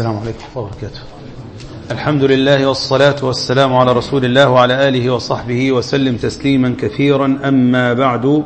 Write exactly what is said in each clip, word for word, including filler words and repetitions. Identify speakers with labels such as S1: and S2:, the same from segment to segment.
S1: السلام عليكم ورحمة الله وبركاته. الحمد لله والصلاة والسلام على رسول الله وعلى آله وصحبه وسلم تسليما كثيرا. أما بعد،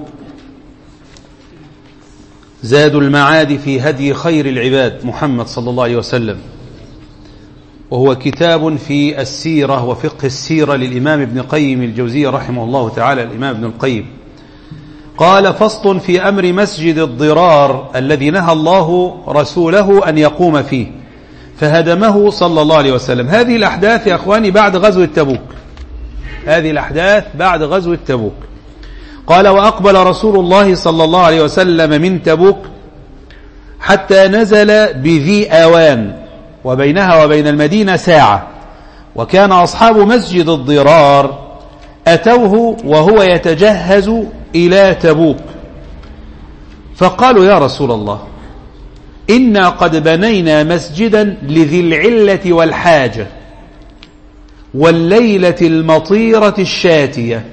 S1: زاد المعاد في هدي خير العباد محمد صلى الله عليه وسلم، وهو كتاب في السيرة وفقه السيرة للإمام ابن قيم الجوزية رحمه الله تعالى. الإمام ابن القيم قال: فصل في أمر مسجد الضرار الذي نهى الله رسوله أن يقوم فيه فهدمه صلى الله عليه وسلم. هذه الأحداث يا أخواني بعد غزوة تبوك، هذه الأحداث بعد غزوة تبوك. قال: وأقبل رسول الله صلى الله عليه وسلم من تبوك حتى نزل بذي آوان، وبينها وبين المدينة ساعة، وكان أصحاب مسجد الضرار أتوه وهو يتجهز إلى تبوك، فقالوا: يا رسول الله، إنا قد بنينا مسجدا لذي العلة والحاجة والليلة المطيرة الشاتية،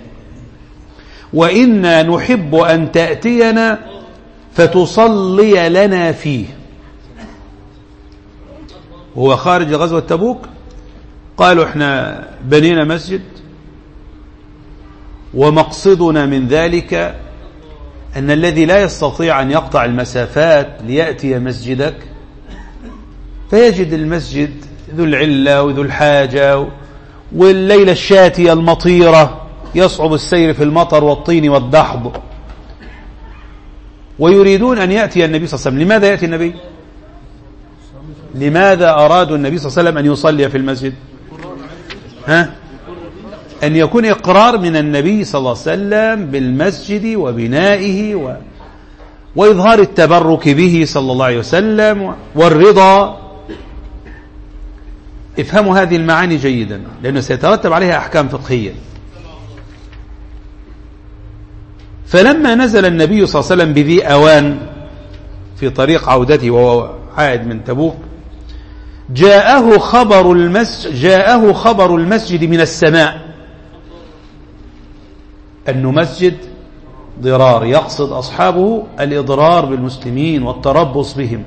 S1: وإنا نحب أن تأتينا فتصلي لنا فيه. وهو خارج غزوة تبوك قالوا: احنا بنينا مسجد، ومقصدنا من ذلك أن الذي لا يستطيع أن يقطع المسافات ليأتي مسجدك فيجد المسجد ذو العلة وذو الحاجة والليلة الشاتية المطيرة يصعب السير في المطر والطين والدحض، ويريدون أن يأتي النبي صلى الله عليه وسلم. لماذا يأتي النبي؟ لماذا أرادوا النبي صلى الله عليه وسلم أن يصلي في المسجد؟ ها؟ أن يكون إقرار من النبي صلى الله عليه وسلم بالمسجد وبنائه و... وإظهار التبرك به صلى الله عليه وسلم والرضا. افهموا هذه المعاني جيدا، لأنه سيترتب عليها أحكام فقهية. فلما نزل النبي صلى الله عليه وسلم بذي أوان في طريق عودته وهو عائد من تبوك، جاءه خبر المسجد جاءه خبر المسجد من السماء أنه مسجد ضرار، يقصد أصحابه الإضرار بالمسلمين والتربص بهم.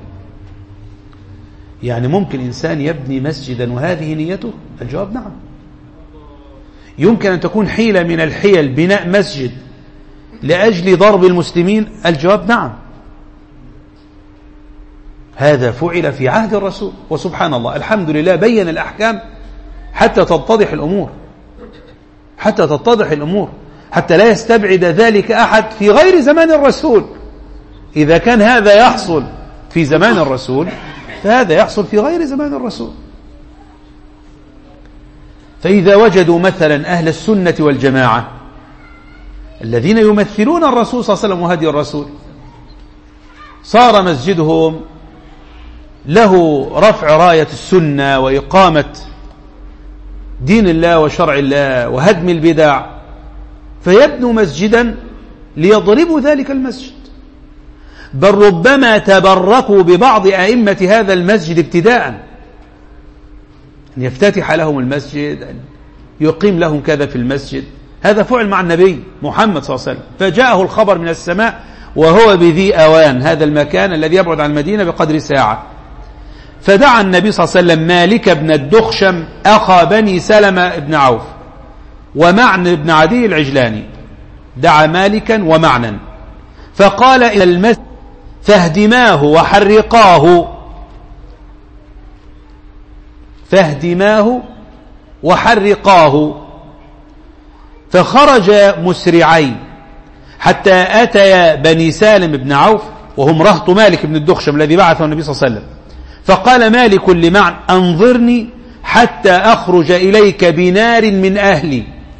S1: يعني ممكن إنسان يبني مسجدا وهذه نيته؟ الجواب نعم. يمكن أن تكون حيلة من الحيل بناء مسجد لأجل ضرب المسلمين؟ الجواب نعم. هذا فعل في عهد الرسول، وسبحان الله الحمد لله بين الأحكام حتى تتضح الأمور، حتى تتضح الأمور، حتى لا يستبعد ذلك أحد في غير زمان الرسول. إذا كان هذا يحصل في زمان الرسول فهذا يحصل في غير زمان الرسول. فإذا وجدوا مثلا أهل السنة والجماعة الذين يمثلون الرسول صلى الله عليه وسلم وهدي الرسول، صار مسجدهم له رفع راية السنة وإقامة دين الله وشرع الله وهدم البدع، فيبنوا مسجدا ليضربوا ذلك المسجد، بل ربما تبركوا ببعض أئمة هذا المسجد ابتداء، أن يفتتح لهم المسجد، أن يقيم لهم كذا في المسجد. هذا فعل مع النبي محمد صلى الله عليه وسلم، فجاءه الخبر من السماء وهو بذي أوان، هذا المكان الذي يبعد عن المدينة بقدر ساعة. فدعا النبي صلى الله عليه وسلم مالك بن الدخشم أخا بني سلمة بن عوف ومعن بن عدي العجلاني، دعا مالكا ومعنا، فقال: إلى المسجد فاهدماه وحرقاه فاهدماه وحرقاه فخرج مسرعين حتى أتيا بني سالم بن عوف وهم رهط مالك بن الدخشم الذي بعثه النبي صلى الله عليه وسلم. فقال مالك لمعن: أنظرني حتى أخرج إليك بنار من أهلي.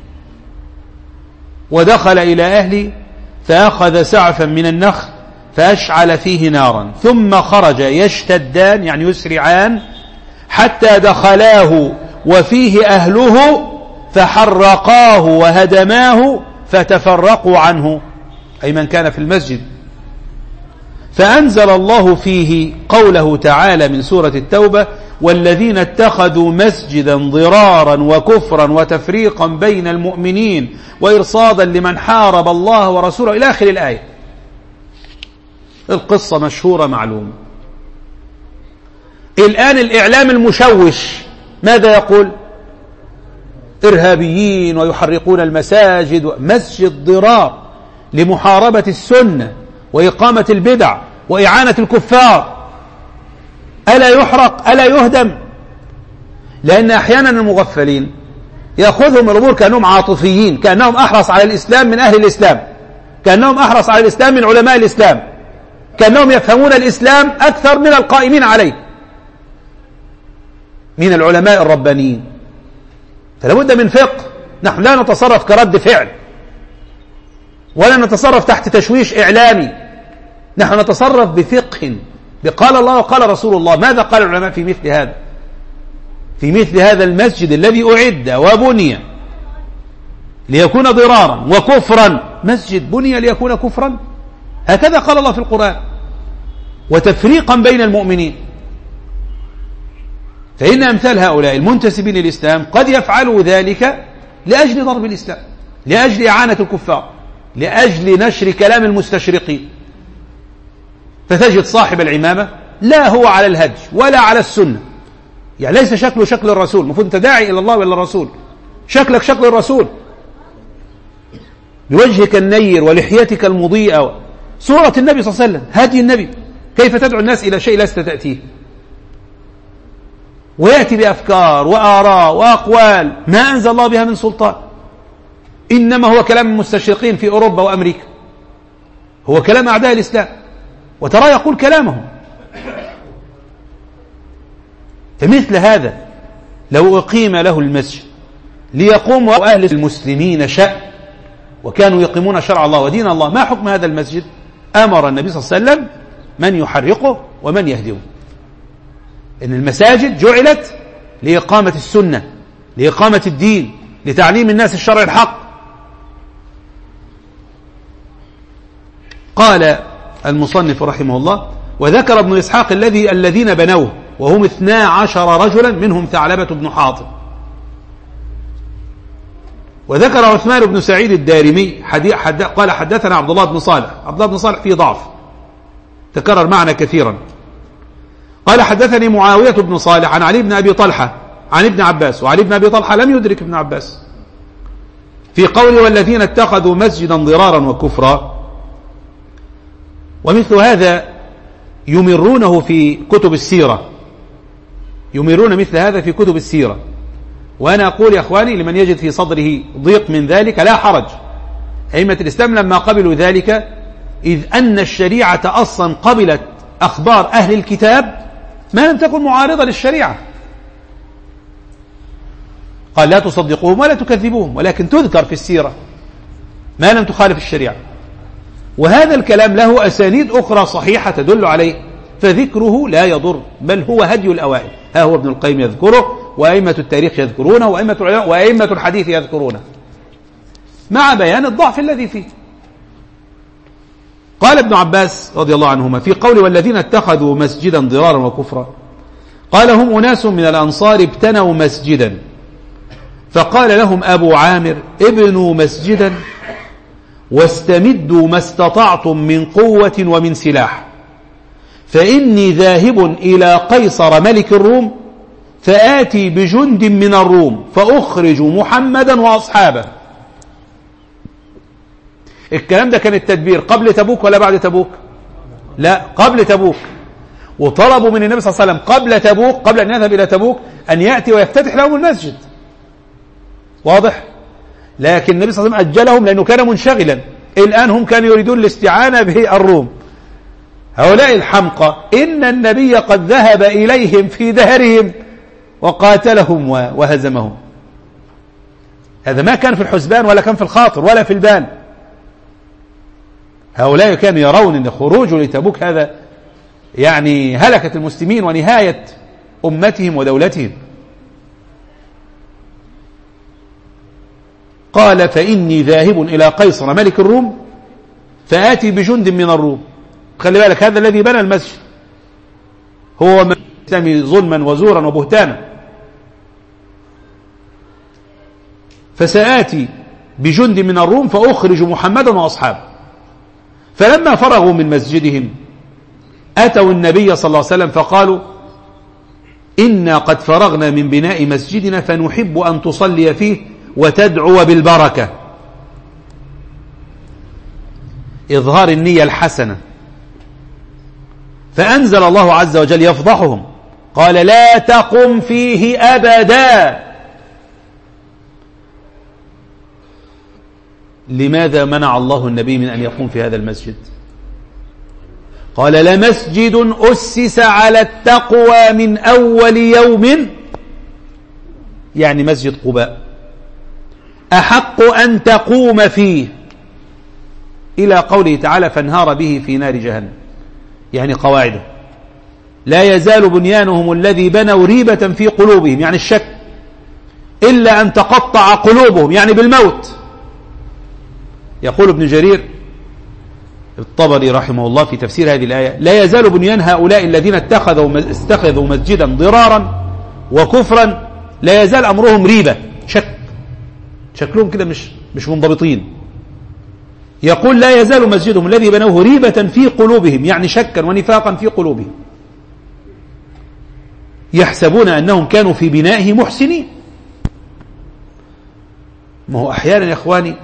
S1: ودخل إلى أهلي فأخذ سعفا من النخل فأشعل فيه نارا، ثم خرج يشتدان يعني يسرعان حتى دخلاه وفيه أهله فحرقاه وهدماه فتفرقوا عنه، أي من كان في المسجد. فأنزل الله فيه قوله تعالى من سورة التوبة: والذين اتخذوا مسجدا ضرارا وكفرا وتفريقا بين المؤمنين وإرصادا لمن حارب الله ورسوله إلى آخر الآية. القصة مشهورة معلومة. الآن الإعلام المشوش ماذا يقول؟ إرهابيين ويحرقون المساجد. مسجد ضرار لمحاربة السنة وإقامة البدع وإعانة الكفار، ألا يحرق ألا يهدم؟ لأن أحيانا المغفلين يأخذهم الأمور كأنهم عاطفيين، كأنهم أحرص على الإسلام من أهل الإسلام، كأنهم أحرص على الإسلام من علماء الإسلام، كأنهم يفهمون الإسلام أكثر من القائمين عليه من العلماء الربانيين. فلا بد من فقه. نحن لا نتصرف كرد فعل ولا نتصرف تحت تشويش إعلامي، نحن نتصرف بفقه، بقال الله وقال رسول الله. ماذا قال العلماء في مثل هذا؟ في مثل هذا المسجد الذي أعد وبني ليكون ضرارا وكفرا، مسجد بني ليكون كفرا؟ هكذا قال الله في القرآن، وتفريقا بين المؤمنين. فإن أمثال هؤلاء المنتسبين للإسلام قد يفعلوا ذلك لأجل ضرب الإسلام، لأجل إعانة الكفار، لأجل نشر كلام المستشرقين. فتجد صاحب العمامة لا هو على الهدي ولا على السنة، يعني ليس شكله شكل الرسول. المفروض أنت داعي إلى الله وإلى الرسول، شكلك شكل الرسول بوجهك النير ولحيتك المضيئة، صورة النبي صلى الله عليه وسلم، هدي النبي. كيف تدعو الناس إلى شيء لست تأتيه؟ ويأتي بأفكار وآراء وأقوال ما أنزل الله بها من سلطان، إنما هو كلام المستشرقين في أوروبا وأمريكا، هو كلام أعداء الإسلام، وترى يقول كلامهم. فمثل هذا لو أقيم له المسجد ليقوم أهل المسلمين شأن وكانوا يقيمون شرع الله ودين الله، ما حكم هذا المسجد؟ أمر النبي صلى الله عليه وسلم من يحرقه ومن يهدمه. إن المساجد جعلت لإقامة السنة، لإقامة الدين، لتعليم الناس الشرع الحق. قال المصنف رحمه الله: وذكر ابن إسحاق الذي الذين بنوه وهم اثنا عشر رجلا منهم ثعلبة بن حاطب. وذكر عثمان بن سعيد الدارمي حد قال: حدثنا عبد الله بن صالح. عبد الله بن صالح فيه ضعف تكرر معنا كثيرا. قال: حدثني معاوية بن صالح عن علي بن أبي طلحة عن ابن عباس، وعلي بن أبي طلحة لم يدرك ابن عباس، في قوله: والذين اتخذوا مسجدا ضرارا وكفرا. ومثل هذا يمرونه في كتب السيرة، يمرون مثل هذا في كتب السيرة. وأنا أقول يا أخواني لمن يجد في صدره ضيق من ذلك لا حرج، أئمة الإسلام لما قبلوا ذلك، إذ أن الشريعة أصلا قبلت أخبار أهل الكتاب ما لم تكن معارضة للشريعة. قال: لا تصدقوهم ولا تكذبوهم، ولكن تذكر في السيرة ما لم تخالف الشريعة. وهذا الكلام له أسانيد أخرى صحيحة تدل عليه، فذكره لا يضر، بل هو هدي الأوائل. ها هو ابن القيم يذكره، وأئمة التاريخ يذكرونه، وأئمة العلماء وأئمة الحديث يذكرونه، مع بيان الضعف الذي فيه. قال ابن عباس رضي الله عنهما في قول: والذين اتخذوا مسجدا ضرارا وكفرا، قال: هم أناس من الأنصار ابتنوا مسجدا، فقال لهم أبو عامر: ابنوا مسجدا واستمدوا ما استطعتم من قوة ومن سلاح، فإني ذاهب إلى قيصر ملك الروم فآتي بجند من الروم فأخرج محمدا وأصحابه. الكلام ده كان التدبير قبل تبوك ولا بعد تبوك؟ لا، قبل تبوك. وطلبوا من النبي صلى الله عليه وسلم قبل تبوك، قبل أن يذهب إلى تبوك، أن يأتي ويفتتح لهم المسجد. واضح؟ لكن النبي صلى الله عليه وسلم أجلهم لأنه كان منشغلا. الآن هم كانوا يريدون الاستعانة بالروم. هؤلاء الحمقى إن النبي قد ذهب إليهم في دهرهم وقاتلهم وهزمهم. هذا ما كان في الحسبان ولا كان في الخاطر ولا في البال. هؤلاء كانوا يرون أن خروجه لتبوك هذا يعني هلكة المسلمين ونهاية أمتهم ودولتهم. قال: فإني ذاهب إلى قيصر ملك الروم فآتي بجند من الروم. خلي بالك، هذا الذي بنى المسجد هو من يسمي ظلما وزورا وبهتانا. فسآتي بجند من الروم فأخرج محمدا وأصحابه. فلما فرغوا من مسجدهم أتوا النبي صلى الله عليه وسلم فقالوا: إنا قد فرغنا من بناء مسجدنا فنحب أن تصلي فيه وتدعو بالبركة. إظهار النية الحسنة. فأنزل الله عز وجل يفضحهم قال لا تقم فيه أبدا. لماذا منع الله النبي من أن يقوم في هذا المسجد؟ قال لمسجد أسس على التقوى من أول يوم، يعني مسجد قباء، أحق أن تقوم فيه، إلى قوله تعالى فانهار به في نار جهنم، يعني قواعده. لا يزال بنيانهم الذي بنوا ريبة في قلوبهم، يعني الشك، إلا أن تقطع قلوبهم، يعني بالموت. يقول ابن جرير الطبري رحمه الله في تفسير هذه الآية لا يزال بنيان هؤلاء الذين اتخذوا اتخذوا مسجدا ضرارا وكفرا، لا يزال أمرهم ريبة، شك، شكلهم كده مش مش منضبطين. يقول لا يزال مسجدهم الذي بنوه ريبة في قلوبهم، يعني شكا ونفاقا في قلوبهم، يحسبون أنهم كانوا في بنائه محسنين. ما هو أحيانا يا إخواني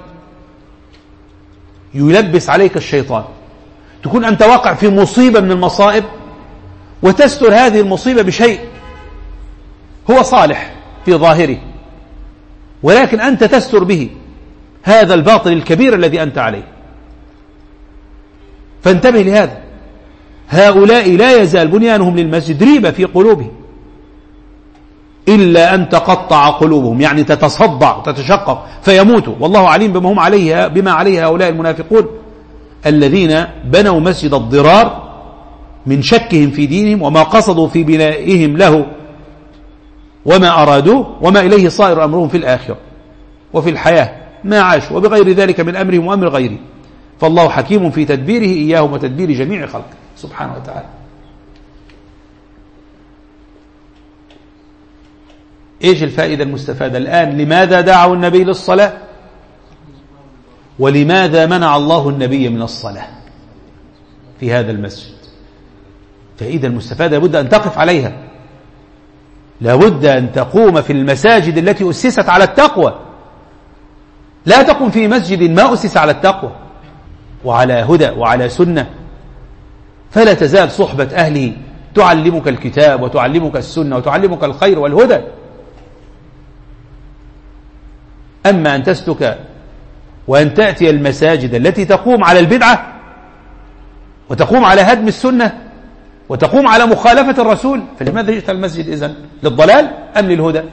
S1: يلبس عليك الشيطان، تكون أنت واقع في مصيبة من المصائب وتستر هذه المصيبة بشيء هو صالح في ظاهره، ولكن أنت تستر به هذا الباطل الكبير الذي أنت عليه. فانتبه لهذا. هؤلاء لا يزال بنيانهم للمسجد ريبة في قلوبهم، إلا أن تقطع قلوبهم، يعني تتصدع تتشقق فيموتوا، والله عليم بما هم عليه بما عليه هؤلاء المنافقون الذين بنوا مسجد الضرار من شكهم في دينهم وما قصدوا في بنائهم له وما أرادوه، وما إليه صائر أمرهم في الآخرة وفي الحياة ما عاشوا، وبغير ذلك من أمرهم وأمر غيره. فالله حكيم في تدبيره إياهم وتدبير جميع خلقه سبحانه وتعالى. إيش الفائدة المستفادة الآن؟ لماذا دعوا النبي للصلاة؟ ولماذا منع الله النبي من الصلاة في هذا المسجد؟ فائدة المستفادة لابد أن تقف عليها، لابد أن تقوم في المساجد التي أسست على التقوى. لا تقم في مسجد ما أسس على التقوى وعلى هدى وعلى سنة، فلا تزال صحبة أهله تعلمك الكتاب وتعلمك السنة وتعلمك الخير والهدى. أما أن تسلك وأن تأتي المساجد التي تقوم على البدعة وتقوم على هدم السنة وتقوم على مخالفة الرسول، فلماذا جئت المسجد إذن؟ للضلال أم للهدى؟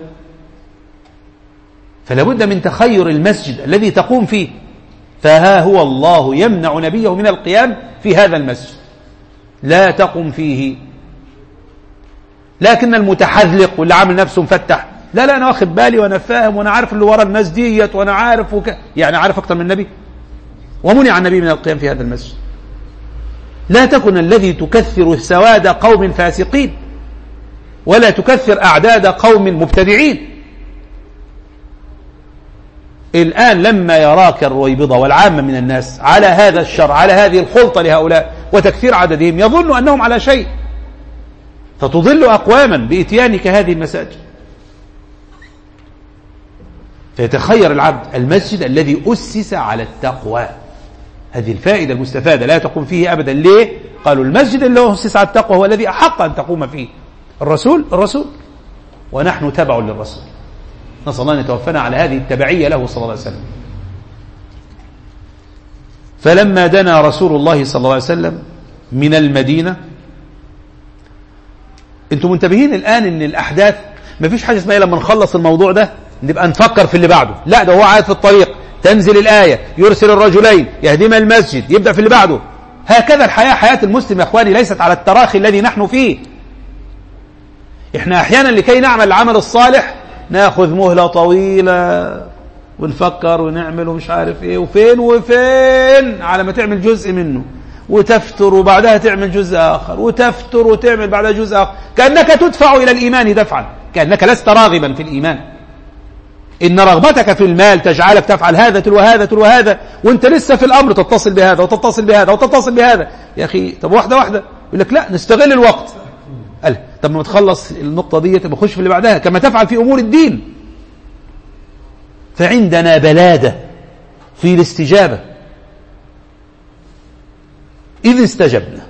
S1: فلا بد من تخير المسجد الذي تقوم فيه. فها هو الله يمنع نبيه من القيام في هذا المسجد، لا تقم فيه. لكن المتحذلق واللي عامل نفسه مفتح، لا لا أنا واخد بالي وأنا فاهم وأنا عارف اللي ورا الناس ديت وأنا عارف وك... يعني عارف أكتر من النبي، ومنع النبي من القيام في هذا المسجد. لا تكن الذي تكثر سواد قوم فاسقين، ولا تكثر أعداد قوم مبتدعين. الآن لما يراك الرويبضة والعامة من الناس على هذا الشر، على هذه الخلطة لهؤلاء وتكثير عددهم، يظن أنهم على شيء، فتضل أقواما بإتيانك هذه المساجد. فيتخير العبد المسجد الذي أسس على التقوى. هذه الفائدة المستفادة، لا تقوم فيه أبدا. ليه؟ قالوا المسجد اللي أسس على التقوى هو الذي أحق أن تقوم فيه. الرسول الرسول ونحن تبع للرسول، نسأل الله أن يتوفنا على هذه التبعية له صلى الله عليه وسلم. فلما دنا رسول الله صلى الله عليه وسلم من المدينة، انتم منتبهين الآن ان الأحداث ما فيش حاجة اسمها لما نخلص الموضوع ده نبقى نفكر في اللي بعده، لا، ده هو قاعد في الطريق تنزل الآية يرسل الرجلين يهدم المسجد يبدأ في اللي بعده. هكذا الحياة، حياة المسلم يا أخواني ليست على التراخي الذي نحن فيه. احنا أحيانا لكي نعمل العمل الصالح ناخذ مهلة طويلة ونفكر ونعمل ومش عارف ايه وفين وفين على ما تعمل جزء منه، وتفتر وبعدها تعمل جزء آخر، وتفتر وتعمل بعدها جزء آخر، كأنك تدفع إلى الإيمان دفعا، كأنك لست راغبا في الإيمان. إن رغبتك في المال تجعلك تفعل هذا تلو هذا تلو هذا، وانت لسه في الأمر تتصل بهذا وتتصل بهذا وتتصل بهذا. يا أخي طب واحدة واحدة. يقول لك لا، نستغل الوقت. قال طب ما تخلص النقطة دي تبقى خش في اللي بعدها، كما تفعل في أمور الدين. فعندنا بلادة في الاستجابة، إذ استجبنا.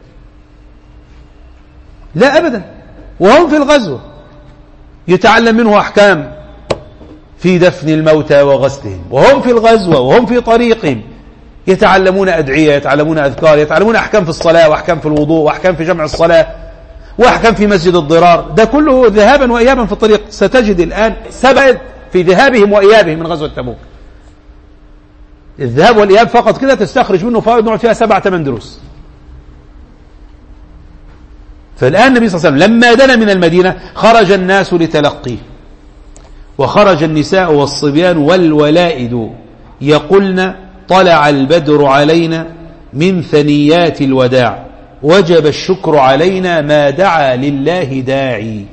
S1: لا أبدا. وهم في الغزو يتعلم منه أحكام في دفن الموتى وغسلهم، وهم في الغزوة وهم في طريقهم يتعلمون أدعية، يتعلمون أذكار، يتعلمون أحكام في الصلاة وأحكام في الوضوء وأحكام في جمع الصلاة وأحكام في مسجد الضرار. ده كله ذهابا وإيابا في الطريق. ستجد الآن سبب في ذهابهم وإيابهم من غزوة تبوك. الذهاب والإياب فقط كده تستخرج منه فوائد نقعد فيها سبع ثمان دروس. فالآن النبي صلى الله عليه وسلم لما دنا من المدينة خرج الناس لتلقيه، وخرج النساء والصبيان والولائد يقولن طلع البدر علينا من ثنيات الوداع وجب الشكر علينا ما دعا لله داعي.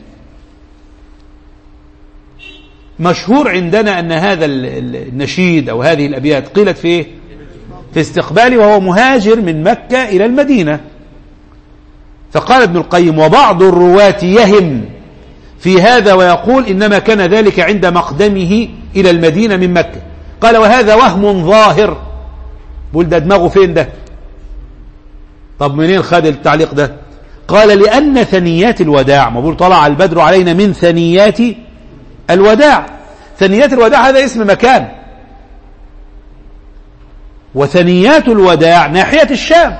S1: مشهور عندنا أن هذا النشيد أو هذه الأبيات قيلت فيه في استقباله وهو مهاجر من مكة إلى المدينة. فقال ابن القيم: وبعض الرواة يهم في هذا ويقول إنما كان ذلك عند مقدمه إلى المدينة من مكة. قال: وهذا وهم ظاهر. بقول ده دماغه فين ده؟ طب منين خد التعليق ده؟ قال: لأن ثنيات الوداع، ما بقول طلع البدر علينا من ثنيات الوداع. ثنيات الوداع هذا اسم مكان، وثنيات الوداع ناحية الشام.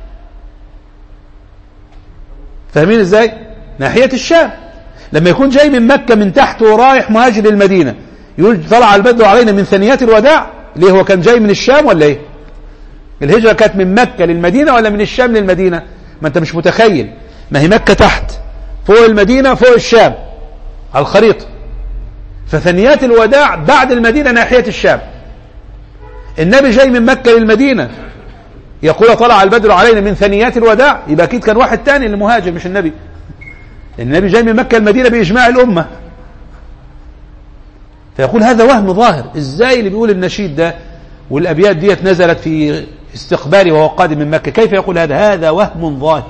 S1: فاهمين ازاي؟ ناحية الشام. لما يكون جاي من مكة من تحت ورايح مهاجر المدينة يقول طلع البدر علينا من ثنيات الوداع، ليه؟ هو كان جاي من الشام ولا ايه؟ الهجرة كانت من مكة للمدينة ولا من الشام للمدينة؟ ما انت مش متخيل، ما هي مكة تحت، فوق المدينة، فوق الشام على الخريطة. فثنيات الوداع بعد المدينة ناحية الشام. النبي جاي من مكة للمدينة يقول طلع البدر علينا من ثنيات الوداع، يبقى أكيد كان واحد تاني اللي مهاجر مش النبي. النبي جاي من مكة للمدينة بإجماع الأمة. فيقول هذا وهم ظاهر. ازاي اللي بيقول النشيد ده والأبيات ديت نزلت في استقبالي وهو قادم من مكة، كيف يقول هذا؟ هذا وهم ظاهر.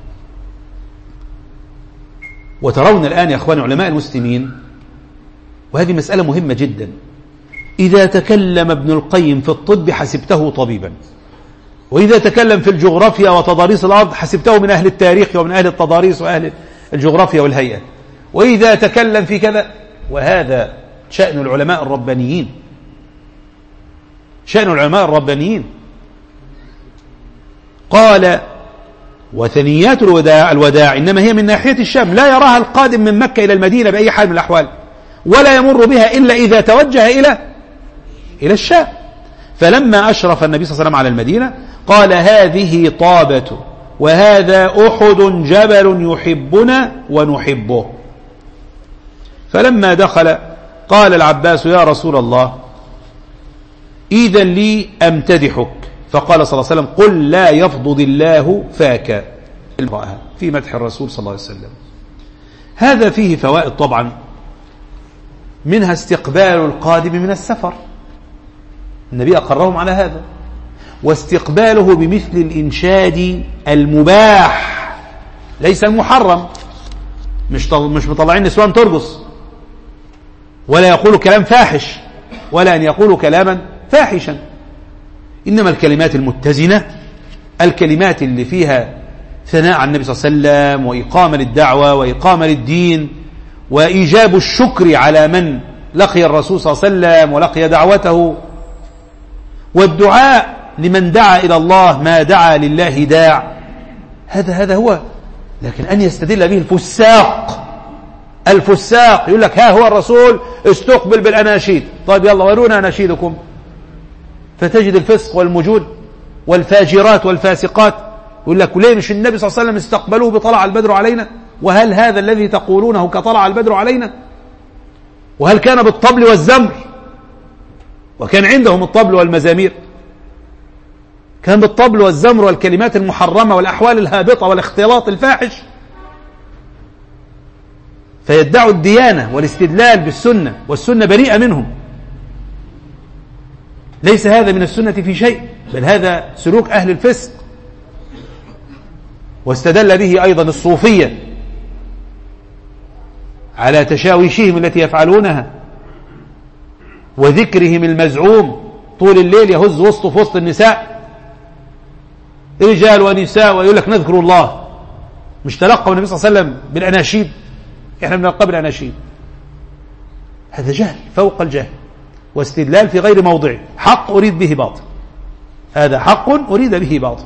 S1: وترون الآن يا أخوان علماء المسلمين، وهذه مسألة مهمة جدا، إذا تكلم ابن القيم في الطب حسبته طبيبا، وإذا تكلم في الجغرافيا وتضاريس الأرض حسبته من أهل التاريخ ومن أهل التضاريس وأهل الجغرافيا والهيئة، وإذا تكلم في كذا. وهذا شأن العلماء الربانيين، شأن العلماء الربانيين. قال: وثنيات الوداع, الوداع إنما هي من ناحية الشام، لا يراها القادم من مكة إلى المدينة بأي حال من الأحوال، ولا يمر بها إلا إذا توجه إلى إلى الشام. فلما أشرف النبي صلى الله عليه وسلم على المدينة قال: هذه طابة وهذا أحد جبل يحبنا ونحبه. فلما دخل قال العباس: يا رسول الله إذن لي أمتدحك. فقال صلى الله عليه وسلم: قل لا يفضض الله فاك، في مدح الرسول صلى الله عليه وسلم. هذا فيه فوائد طبعا، منها استقبال القادم من السفر، النبي أقرهم على هذا، واستقباله بمثل الإنشاد المباح ليس المحرم. مش مش مطلعين نسوان ترقص، ولا يقول كلام فاحش، ولا أن يقول كلاما فاحشا، إنما الكلمات المتزنة، الكلمات اللي فيها ثناء على النبي صلى الله عليه وسلم وإقامة للدعوة وإقامة للدين وإيجاب الشكر على من لقي الرسول صلى الله عليه وسلم ولقي دعوته، والدعاء لمن دعا إلى الله ما دعا لله داع. هذا هذا هو. لكن أن يستدل به الفساق، الفساق يقول لك ها هو الرسول استقبل بالأناشيد، طيب يلا ورونا أناشيدكم، فتجد الفسق والمجود والفاجرات والفاسقات يقول لك ليه مش النبي صلى الله عليه وسلم استقبلوه بطلع البدر علينا؟ وهل هذا الذي تقولونه كطلع البدر علينا؟ وهل كان بالطبل والزمر؟ وكان عندهم الطبل والمزامير، كان بالطبل والزمر والكلمات المحرمة والأحوال الهابطة والاختلاط الفاحش، فيدعوا الديانة والاستدلال بالسنة، والسنة بريئة منهم. ليس هذا من السنة في شيء، بل هذا سلوك أهل الفسق. واستدل به أيضا الصوفية على تشاويشهم التي يفعلونها وذكرهم المزعوم طول الليل يهز وسطه في وسط النساء، رجال ونساء، ويقول لك نذكر الله. مش تلقوا النبي صلى الله عليه وسلم بالأناشيد؟ احنا بنلقى بالأناشيد. هذا جهل فوق الجهل واستدلال في غير موضعه، حق أريد به باطل، هذا حق أريد به باطل.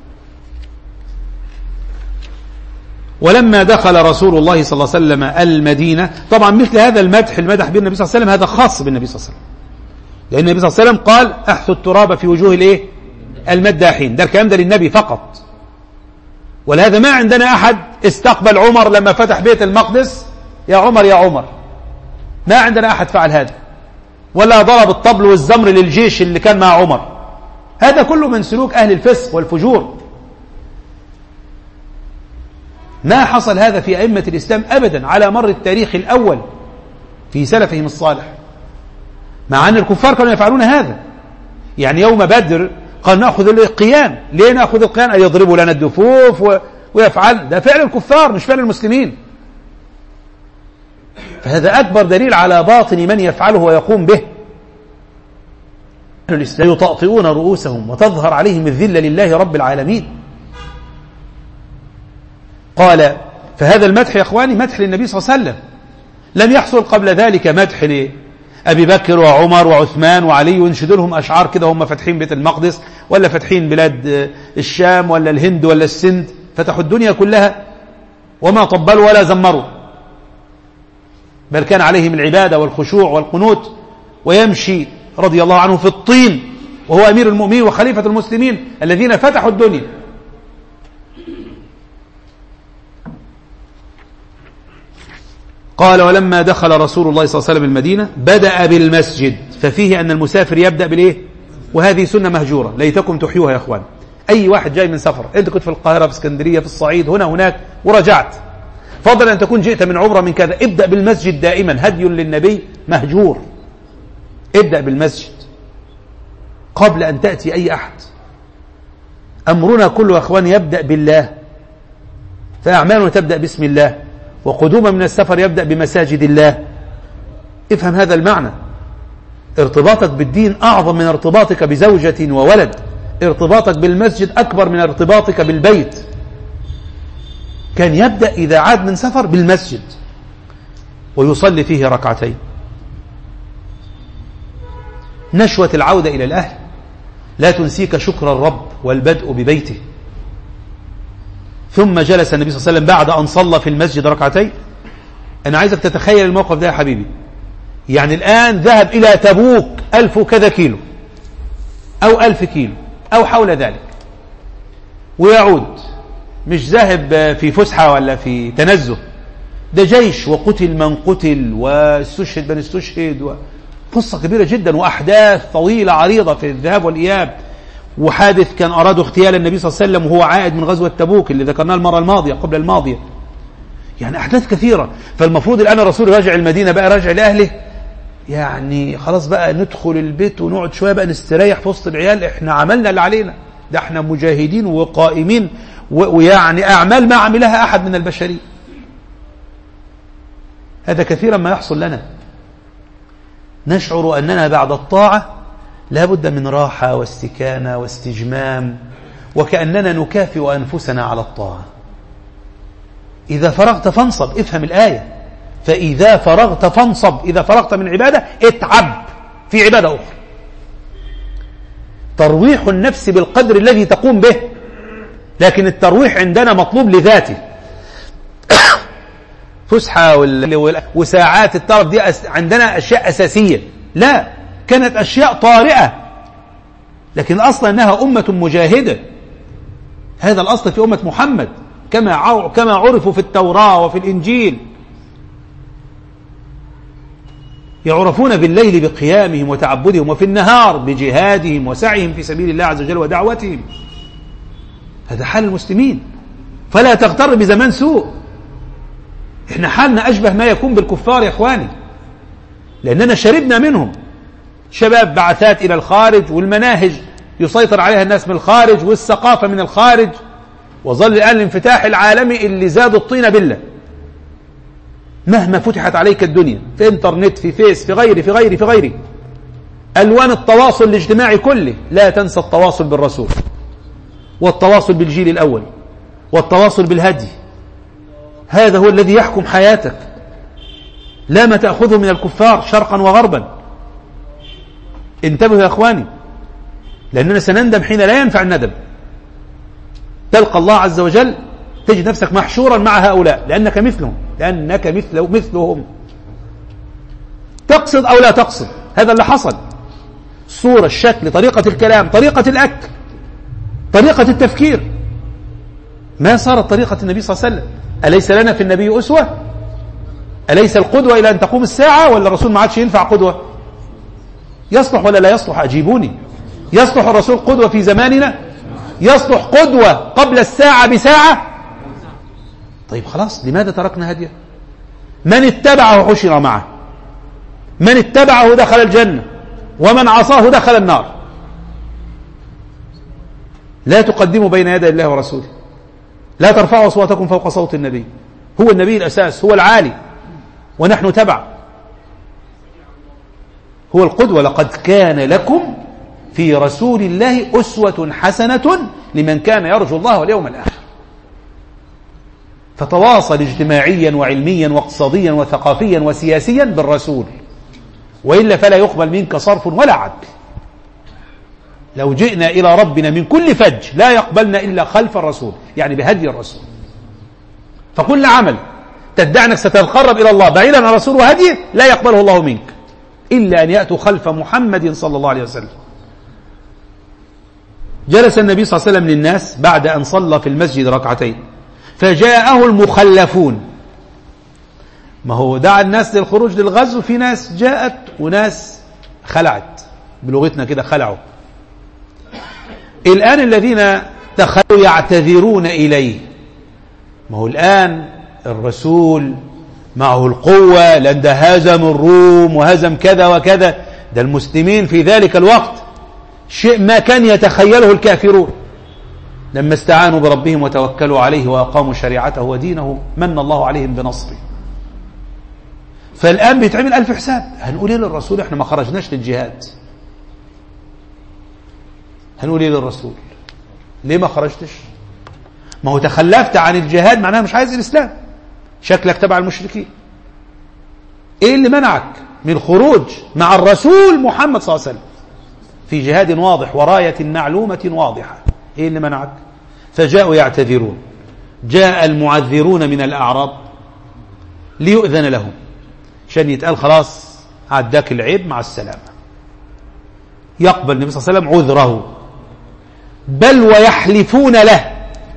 S1: ولما دخل رسول الله صلى الله عليه وسلم المدينة، طبعا مثل هذا المدح المدح بالنبي صلى الله عليه وسلم هذا خاص بالنبي صلى الله عليه وسلم، لأن النبي صلى الله عليه وسلم قال أحثوا التراب في وجوه الايه المداحين، ده الكلام ده للنبي فقط. ولهذا ما عندنا أحد استقبل عمر لما فتح بيت المقدس يا عمر يا عمر، ما عندنا أحد فعل هذا، ولا ضرب الطبل والزمر للجيش اللي كان مع عمر. هذا كله من سلوك أهل الفسق والفجور. ما حصل هذا في أئمة الإسلام أبدا على مر التاريخ الأول في سلفهم الصالح، مع أن الكفار كانوا يفعلون هذا. يعني يوم بدر قال نأخذ القيان، ليه نأخذ القيان؟ أن يضربوا لنا الدفوف و... ويفعل، ده فعل الكفار مش فعل المسلمين. فهذا أكبر دليل على باطن من يفعله ويقوم به. الإسلام يطأطئون رؤوسهم وتظهر عليهم الذلة لله رب العالمين. قال فهذا المدح يا أخواني مدح للنبي صلى الله عليه وسلم، لم يحصل قبل ذلك مدح لأبي بكر وعمر وعثمان وعلي وينشدوا لهم أشعار كده هم فاتحين بيت المقدس ولا فاتحين بلاد الشام ولا الهند ولا السند، فتحوا الدنيا كلها وما طبلوا ولا زمروا، بل كان عليهم العبادة والخشوع والقنوت، ويمشي رضي الله عنه في الطين وهو أمير المؤمنين وخليفة المسلمين الذين فتحوا الدنيا. قال ولما دخل رسول الله صلى الله عليه وسلم المدينة بدأ بالمسجد، ففيه أن المسافر يبدأ بالإيه؟ وهذه سنة مهجورة ليتكم تحيوها يا أخوان. أي واحد جاي من سفر، أنت كنت في القاهرة في اسكندرية في الصعيد هنا هناك ورجعت، فضل أن تكون جئت من عمرة من كذا، ابدأ بالمسجد دائما، هدي للنبي مهجور. ابدأ بالمسجد قبل أن تأتي أي أحد. أمرنا كله يا أخوان يبدأ بالله، فأعمالنا تبدأ باسم الله، وقدوما من السفر يبدأ بمساجد الله. افهم هذا المعنى. ارتباطك بالدين أعظم من ارتباطك بزوجة وولد، ارتباطك بالمسجد أكبر من ارتباطك بالبيت. كان يبدأ إذا عاد من سفر بالمسجد ويصلي فيه ركعتين. نشوة العودة إلى الأهل لا تنسيك شكر الرب والبدء ببيته. ثم جلس النبي صلى الله عليه وسلم بعد أن صلى في المسجد ركعتين. أنا عايزك تتخيل الموقف ده يا حبيبي، يعني الآن ذهب إلى تبوك ألف وكذا كيلو أو ألف كيلو أو حول ذلك، ويعود مش ذاهب في فسحة ولا في تنزه، ده جيش وقتل من قتل واستشهد من استشهد، قصة كبيرة جدا وأحداث طويلة عريضة في الذهاب والإياب. وحادث كان أرادوا اغتيال النبي صلى الله عليه وسلم وهو عائد من غزوة تبوك اللي ذكرناه المرة الماضية قبل الماضية. يعني أحداث كثيرة. فالمفروض الآن الرسول راجع المدينة بقى، راجع لأهله، يعني خلاص بقى ندخل البيت ونقعد شوية بقى نستريح في وسط العيال، احنا عملنا اللي علينا، ده احنا مجاهدين وقائمين ويعني أعمال ما عملها أحد من البشرية. هذا كثيرا ما يحصل لنا، نشعر أننا بعد الطاعة لا بد من راحة واستكانة واستجمام، وكأننا نكافئ أنفسنا على الطاعة. إذا فرغت فانصب، افهم الآية، فإذا فرغت فانصب، إذا فرغت من عبادة اتعب في عبادة أخرى. ترويح النفس بالقدر الذي تقوم به، لكن الترويح عندنا مطلوب لذاته. فسحة وساعات الطرف دي عندنا أشياء أساسية، لا، كانت أشياء طارئة، لكن الأصل أنها أمة مجاهدة. هذا الأصل في أمة محمد كما كما عرفوا في التوراة وفي الإنجيل، يعرفون بالليل بقيامهم وتعبدهم، وفي النهار بجهادهم وسعيهم في سبيل الله عز وجل ودعوتهم. هذا حال المسلمين، فلا تغتر بزمان سوء. احنا حالنا أشبه ما يكون بالكفار يا إخواني، لأننا شربنا منهم. شباب بعثات إلى الخارج، والمناهج يسيطر عليها الناس من الخارج، والثقافة من الخارج، وظل الآن الانفتاح العالمي اللي زاد الطين بالله. مهما فتحت عليك الدنيا في انترنت، في فيس، في غيره في غيره في غيره ألوان التواصل الاجتماعي كله، لا تنسى التواصل بالرسول، والتواصل بالجيل الأول، والتواصل بالهدي. هذا هو الذي يحكم حياتك، لا ما تأخذه من الكفار شرقا وغربا. انتبهوا يا أخواني، لأننا سنندم حين لا ينفع الندم. تلقى الله عز وجل تجد نفسك محشورا مع هؤلاء لأنك مثلهم، لأنك مثل مثلهم، تقصد أو لا تقصد. هذا اللي حصل. الصورة، الشكل، طريقة الكلام، طريقة الأكل، طريقة التفكير، ما صارت طريقة النبي صلى الله عليه وسلم. أليس لنا في النبي أسوة؟ أليس القدوة إلى أن تقوم الساعة؟ ولا الرسول ما عادش ينفع قدوة؟ يصلح ولا لا يصلح؟ أجيبوني. يصلح الرسول قدوة في زماننا؟ يصلح قدوة قبل الساعة بساعة؟ طيب خلاص، لماذا تركنا هديه؟ من اتبعه حشر معه، من اتبعه دخل الجنة، ومن عصاه دخل النار. لا تقدموا بين يدي الله ورسوله، لا ترفعوا أصواتكم فوق صوت النبي. هو النبي الأساس، هو العالي، ونحن تبع. هو القدوة. لقد كان لكم في رسول الله أسوة حسنة لمن كان يرجو الله واليوم الآخر. فتواصل اجتماعيا وعلميا واقتصاديا وثقافيا وسياسيا بالرسول، وإلا فلا يقبل منك صرف ولا عدل. لو جئنا إلى ربنا من كل فج لا يقبلنا إلا خلف الرسول، يعني بهدي الرسول. فكل عمل تدعي أنك ستتقرب إلى الله بعيدا عن الرسول وهديه لا يقبله الله منك إلا أن يأتوا خلف محمد صلى الله عليه وسلم. جلس النبي صلى الله عليه وسلم للناس بعد أن صلى في المسجد ركعتين، فجاءه المخلفون. ما هو دعا الناس للخروج للغزو، في ناس جاءت وناس خلعت، بلغتنا كده خلعوا. الآن الذين دخلوا يعتذرون إليه. ما هو الآن الرسول معه القوة، لأن ده هزم الروم وهزم كذا وكذا. ده المسلمين في ذلك الوقت شيء ما كان يتخيله الكافرون. لما استعانوا بربهم وتوكلوا عليه وأقاموا شريعته ودينه من الله عليهم بنصره. فالآن بيتعمل ألف حساب. هنقول إيه للرسول؟ إحنا ما خرجناش للجهاد. هنقول إيه للرسول؟ ليه ما خرجتش؟ ما هو تخلفت عن الجهاد معناها مش عايز الإسلام، شكلك تبع المشركين. إيه اللي منعك من الخروج مع الرسول محمد صلى الله عليه وسلم في جهاد واضح وراية معلومة واضحة؟ إيه اللي منعك؟ فجاءوا يعتذرون. جاء المعذرون من الأعراب ليؤذن لهم، عشان يتقال خلاص عداك العيب مع السلامة. يقبل النبي صلى الله عليه وسلم عذره، بل ويحلفون له،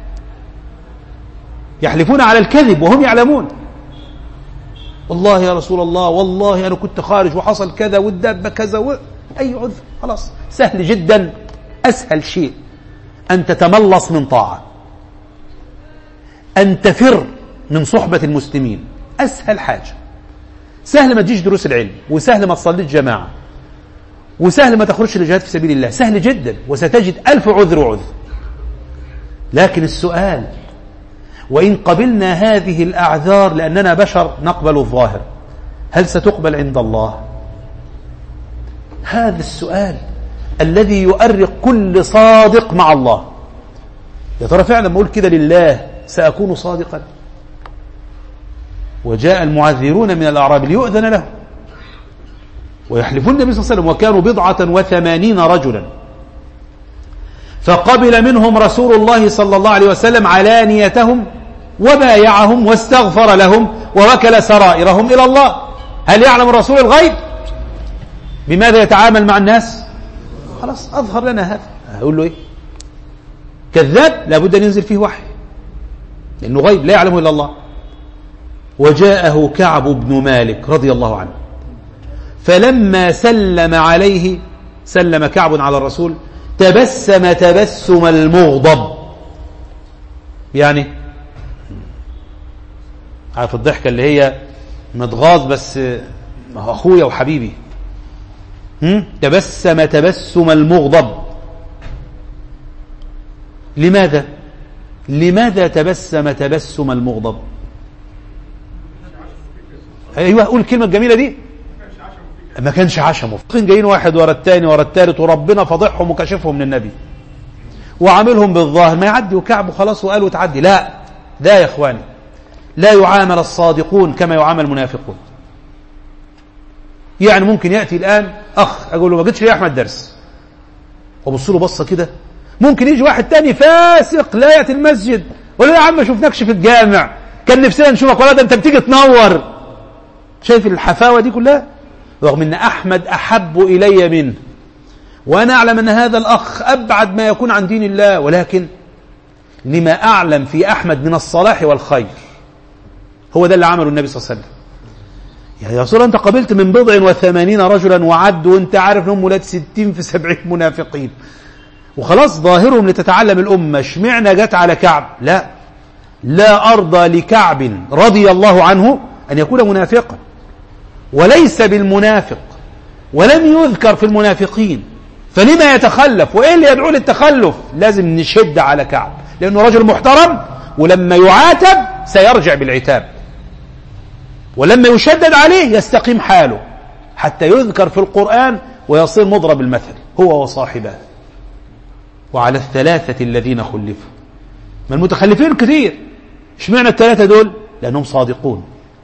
S1: يحلفون على الكذب وهم يعلمون. والله يا رسول الله، والله أنا كنت خارج وحصل كذا والدابة كذا و... أي عذر. خلاص سهل جدا. أسهل شيء أن تتملص من طاعة، أن تفر من صحبة المسلمين. أسهل حاجة. سهل ما تجيش دروس العلم، وسهل ما تصليش جماعة، وسهل ما تخرجش للجهاد في سبيل الله. سهل جدا، وستجد ألف عذر وعذر. لكن السؤال، وإن قبلنا هذه الأعذار لأننا بشر نقبل الظاهر، هل ستقبل عند الله؟ هذا السؤال الذي يؤرق كل صادق مع الله. يا ترى فعلا لما أقول كده لله سأكون صادقا؟ وجاء المعذرون من الأعراب ليؤذن له، ويحلفون النبي صلى الله عليه وسلم، وكانوا بضعة وثمانين رجلا. فقبل منهم رسول الله صلى الله عليه وسلم علانيتهم وبايعهم واستغفر لهم ووكل سرائرهم إلى الله. هل يعلم الرسول الغيب؟ بماذا يتعامل مع الناس؟ خلاص أظهر لنا هذا. أقول له إيه؟ كذاب لابد أن ينزل فيه وحي، لأنه غيب لا يعلمه إلا الله. وجاءه كعب بن مالك رضي الله عنه، فلما سلم عليه، سلم كعب على الرسول، تبسم تبسم المغضب. يعني عارف الضحكة اللي هي متغاظ بس ما هو أخويا وحبيبي. تبسم تبسم المغضب. لماذا؟ لماذا تبسم تبسم المغضب؟ ايوه قول الكلمة الجميلة دي. ما كانش عشمه، جايين واحد ورا الثاني ورا الثالث وربنا فضحهم وكشفهم من النبي وعاملهم بالظاهر، ما يعدي وكعب وخلاص وقال وتعدي. لا، لا يا اخواني، لا يعامل الصادقون كما يعامل المنافقون. يعني ممكن يأتي الآن أخ أقول له ما جيتش ليه يا أحمد درس، وابص له بصة كده. ممكن يجي واحد تاني فاسق لا يأتي المسجد ولا يا عم ما شفناكش في الجامع، كان نفسنا نشوفك، ولا ده أنت بتيجي تنور. شايف الحفاوة دي كلها؟ رغم أن أحمد أحب إلي منه، وأنا أعلم أن هذا الأخ أبعد ما يكون عن دين الله، ولكن لما أعلم في أحمد من الصلاح والخير. هو ده اللي عمله النبي صلى الله عليه وسلم. يا رسول أنت قبلت من بضع وثمانين رجلا وعد، وانت عارف أنهم ولاد ستين في سبعين منافقين، وخلاص ظاهرهم لتتعلم الأمة. اشمعنا جت على كعب؟ لا، لا أرضى لكعب رضي الله عنه أن يكون منافقا، وليس بالمنافق، ولم يذكر في المنافقين، فلما يتخلف؟ وإيه اللي يدعو للتخلف؟ لازم نشد على كعب لأنه رجل محترم، ولما يعاتب سيرجع بالعتاب، ولما يشدد عليه يستقيم حاله حتى يذكر في القرآن ويصير مضرب المثل هو وصاحبه. وعلى الثلاثة الذين خلفوا، ما المتخلفين كثير، اشمعنى الثلاثة دول؟ لأنهم صادقون.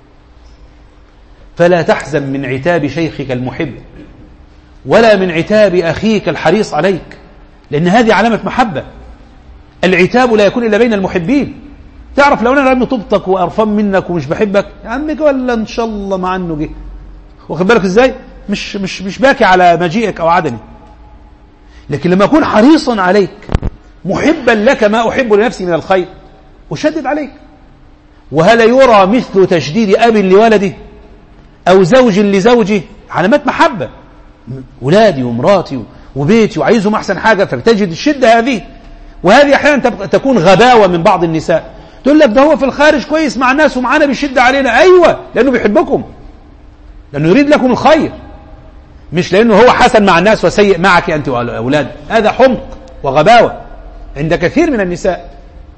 S1: فلا تحزن من عتاب شيخك المحب ولا من عتاب أخيك الحريص عليك، لأن هذه علامة محبة. العتاب لا يكون إلا بين المحبين. تعرف لو أنا رمي طوبتك وأرفان منك ومش بحبك يا عمك، ولا إن شاء الله مع أنه جه، واخد بالك إزاي؟ مش مش مش باكي على مجيئك أو عدمي. لكن لما أكون حريصا عليك محبا لك ما أحب لنفسي من الخير أشدد عليك. وهل يرى مثل تشديد أب لولده أو زوج لزوجه؟ علامات محبة. ولادي ومراتي وبيتي وعايزهم أحسن حاجة، فتجد الشدة هذه. وهذه أحيانا تكون غباوة من بعض النساء، تقول لك ده هو في الخارج كويس مع الناس ومعانا بيشد علينا. أيوة، لأنه بيحبكم، لأنه يريد لكم الخير، مش لأنه هو حسن مع الناس وسيء معك أنت وأولاد. هذا حمق وغباوة عند كثير من النساء.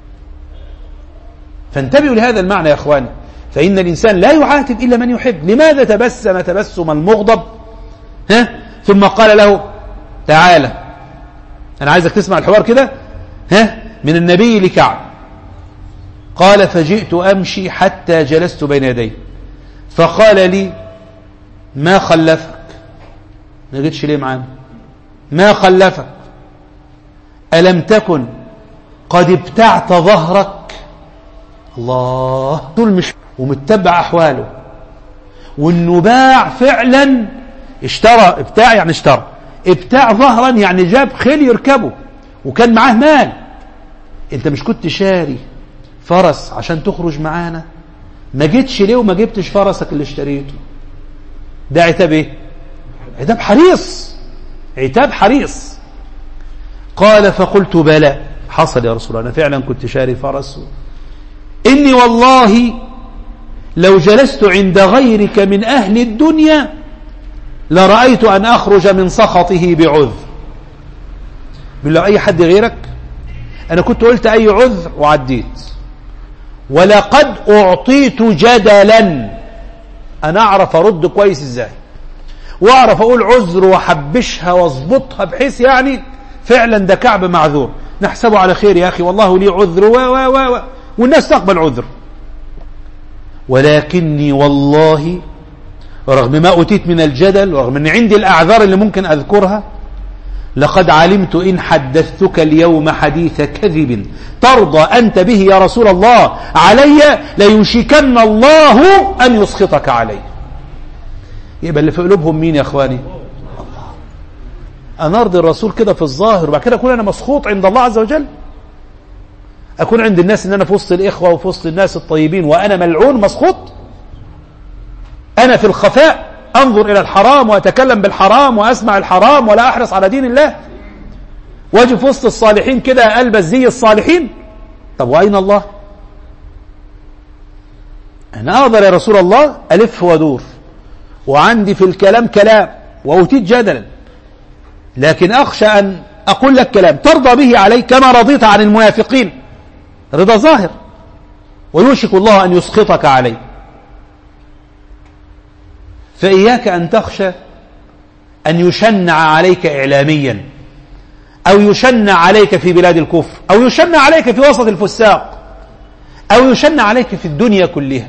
S1: فانتبهوا لهذا المعنى يا أخواني. فإن الإنسان لا يعاتب إلا من يحب. لماذا تبسم تبسم المغضب ها ثم قال له تعالى؟ أنا عايزك تسمع الحوار كده ها من النبي لكعب. قال فجئت أمشي حتى جلست بين يديه فقال لي ما خلفك؟ ما جيتش ليه معانا؟ ما خلفك؟ ألم تكن قد ابتعت ظهرك؟ الله، دول مش ومتبع أحواله. والنباع فعلا اشترى، ابتاع يعني اشترى، ابتاع ظهرا يعني جاب خيل يركبه وكان معاه مال. انت مش كنت شاري فرس عشان تخرج معانا؟ ما جيتش ليه وما جبتش فرسك اللي اشتريته؟ ده عتاب ايه؟ عتاب حريص، عتاب حريص. قال فقلت بلى، حصل يا رسول الله، أنا فعلا كنت شاري فرس. إني والله لو جلست عند غيرك من أهل الدنيا لرأيت أن أخرج من سخطه بعذر. بالله أي حد غيرك أنا كنت قلت أي عذر وعديت. ولقد أعطيت جدلا، أنا أعرف أرد كويس إزاي، وأعرف أقول عذر وحبشها واضبطها بحيث يعني فعلا ده كعب معذور، نحسبه على خير يا أخي، والله لي عذر و و و والناس تقبل عذر. ولكني والله رغم ما أوتيت من الجدل، ورغم أن عندي الأعذار اللي ممكن أذكرها، لقد علمت إن حدثتك اليوم حديث كذب ترضى أنت به يا رسول الله علي ليوشكن الله أن يسخطك علي. يبقى اللي في قلوبهم مين يا أخواني؟ الله. أنا أرضي الرسول كده في الظاهر، وبعد كده أكون أنا مسخوط عند الله عز وجل. أكون عند الناس إن أنا في وسط الإخوة وفي وسط الناس الطيبين وأنا ملعون مسخوط. أنا في الخفاء أنظر إلى الحرام وأتكلم بالحرام وأسمع الحرام ولا أحرص على دين الله، واجي في وسط الصالحين كده ألبس زي الصالحين. طب وأين الله؟ أنا أقدر يا رسول الله ألف ودور، وعندي في الكلام كلام وأوتيت جدلا، لكن أخشى أن أقول لك كلام ترضى به علي كما رضيت عن المنافقين رضا ظاهر، ويوشك الله أن يسخطك علي. فإياك أن تخشى أن يشنع عليك إعلاميا، أو يشنع عليك في بلاد الكفر، أو يشنع عليك في وسط الفساق، أو يشنع عليك في الدنيا كلها.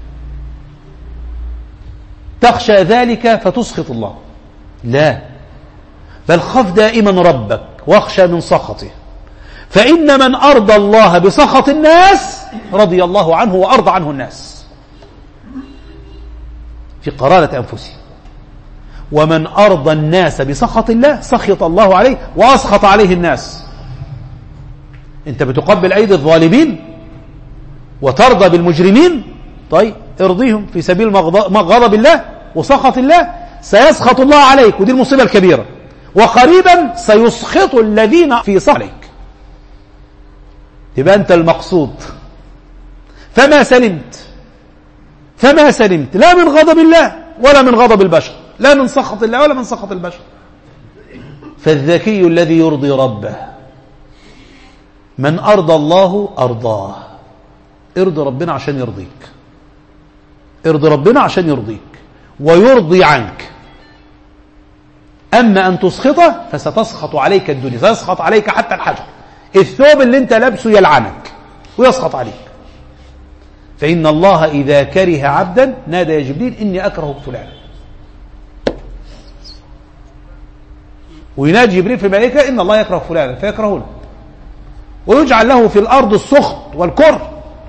S1: تخشى ذلك فتسخط الله، لا، بل خف دائما ربك واخشى من سخطه، فإن من أرضى الله بسخط الناس رضي الله عنه وأرضى عنه الناس في قرارة أنفسهم، ومن أرضى الناس بسخط الله سخط الله عليه وأسخط عليه الناس. أنت بتقبل أيدي الظالمين وترضى بالمجرمين، طيب ارضيهم في سبيل غضب الله وسخط الله، سيسخط الله عليك، ودي المصيبة الكبيرة، وقريبا سيسخط الذين في صالحك، تبقى أنت المقصود، فما سلمت فما سلمت لا من غضب الله ولا من غضب البشر، لا من سخط الله ولا من سخط البشر. فالذكي الذي يرضي ربه، من أرضى الله أرضاه. ارضي ربنا عشان يرضيك، ارضي ربنا عشان يرضيك ويرضي عنك. أما أن تسخطه فستسخط عليك الدنيا، سيسخط عليك حتى الحجر، الثوب اللي انت لابسه يلعنك ويسخط عليك. فإن الله إذا كره عبدا نادى يا جبريل إني أكره فلانا، وينادي جبريل في الملائكة إن الله يكره فلانا فيكرهونه، ويجعل له في الأرض السخط والكره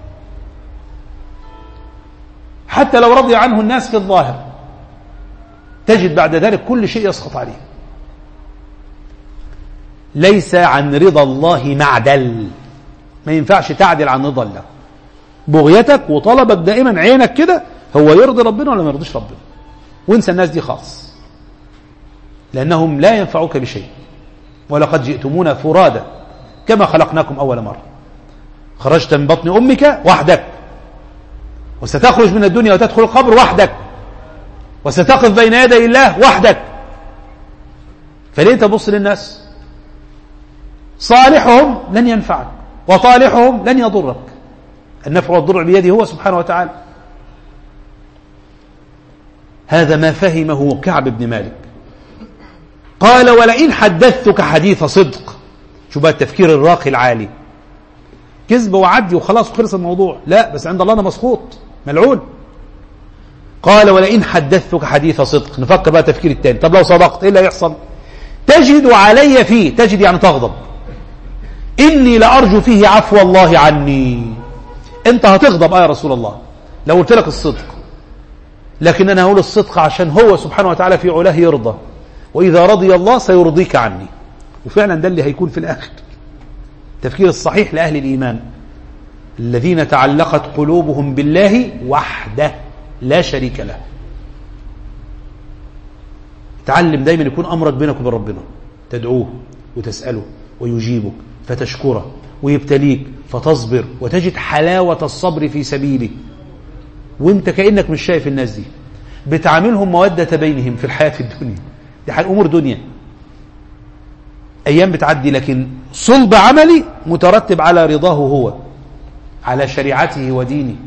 S1: حتى لو رضي عنه الناس في الظاهر، تجد بعد ذلك كل شيء يسخط عليه. ليس عن رضا الله معدل، ما ينفعش تعدل عن رضا الله. بغيتك وطلبك دائما عينك كده هو يرضي ربنا ولا ما يرضيش ربنا، وانسى الناس دي خالص، لأنهم لا ينفعوك بشيء. ولقد جئتمونا فرادا كما خلقناكم أول مرة، خرجت من بطن أمك وحدك، وستخرج من الدنيا وتدخل القبر وحدك، وستقف بين يدي الله وحدك. فليه تبص للناس؟ صالحهم لن ينفعك وطالحهم لن يضرك، النفع والضر بيده هو سبحانه وتعالى. هذا ما فهمه كعب بن مالك. قال ولئن حدثتك حديث صدق، شو بقى التفكير الراقي العالي، كذب وعدي وخلاص وخلص الموضوع، لا، بس عند الله أنا مسخوط ملعون. قال ولئن حدثتك حديث صدق، نفكر بقى تفكير التاني، طب لو صدقت ايه اللي هيحصل؟ تجد علي فيه، تجد يعني تغضب، إني لأرجو فيه عفو الله عني. انت هتغضب آه يا رسول الله لو قلت لك الصدق، لكن أنا هقول الصدق عشان هو سبحانه وتعالى في علاه يرضى، وإذا رضي الله سيرضيك عني. وفعلا ده اللي هيكون في الآخر التفكير الصحيح لأهل الإيمان الذين تعلقت قلوبهم بالله وحده لا شريك له. تعلم دايما يكون أمرك بينك وبين ربنا، تدعوه وتسأله ويجيبك فتشكره ويبتليك فتصبر وتجد حلاوة الصبر في سبيله، وانت كأنك مش شايف الناس دي، بتعاملهم مودة بينهم في الحياة الدنيا، دي أمور دنيا، أيام بتعدي، لكن صلب عملي مترتب على رضاه هو، على شريعته ودينه.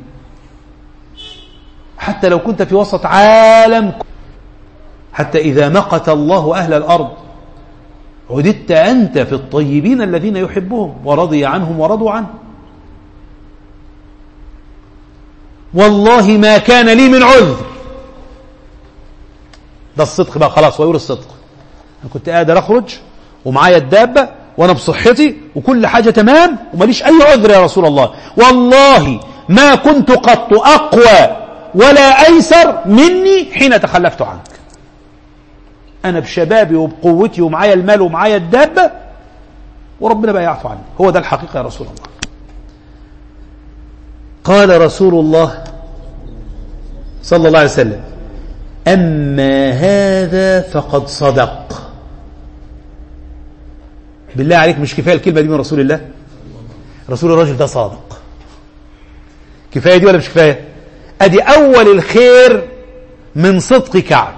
S1: حتى لو كنت في وسط عالم، حتى إذا مقت الله أهل الأرض عددت أنت في الطيبين الذين يحبهم ورضي عنهم ورضوا عنه. والله ما كان لي من عذر، ده الصدق بقى خلاص، ويقول الصدق، أنا كنت قادر أخرج ومعايا الدابة وأنا بصحتي وكل حاجة تمام وماليش أي عذر يا رسول الله، والله ما كنت قط أقوى ولا أيسر مني حين تخلفت عنك. أنا بشبابي وبقوتي ومعايا المال ومعايا الدابة، وربنا بقى يعفو عني. هو ده الحقيقة يا رسول الله. قال رسول الله صلى الله عليه وسلم أما هذا فقد صدق. بالله عليك مش كفاية الكلمة دي من رسول الله؟ رسول الرجل ده صادق، كفاية دي ولا مش كفاية؟ أدي أول الخير من صدق كعب،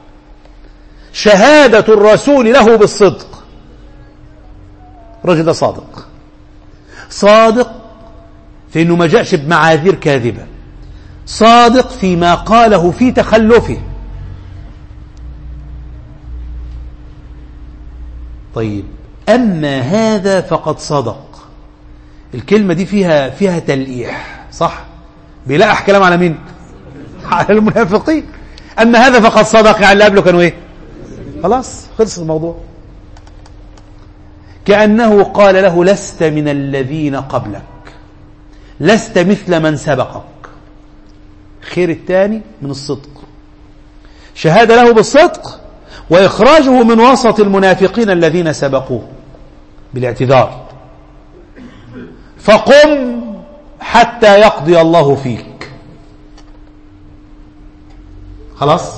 S1: شهادة الرسول له بالصدق. الرجل ده صادق، صادق في أنه ما جاءش بمعاذير كاذبة، صادق فيما قاله في تخلفه، طيب أما هذا فقد صدق. الكلمة دي فيها فيها تلقيح، صح؟ بيلقح كلام على مين؟ على المنافقين. أما هذا فقد صدق، يعني اللي قبله كانوا إيه؟ خلاص خلص الموضوع. كأنه قال له لست من الذين قبلك، لست مثل من سبقك. خير الثاني من الصدق، شهادة له بالصدق وإخراجه من وسط المنافقين الذين سبقوه بالاعتذار. فقم حتى يقضي الله فيك. خلاص.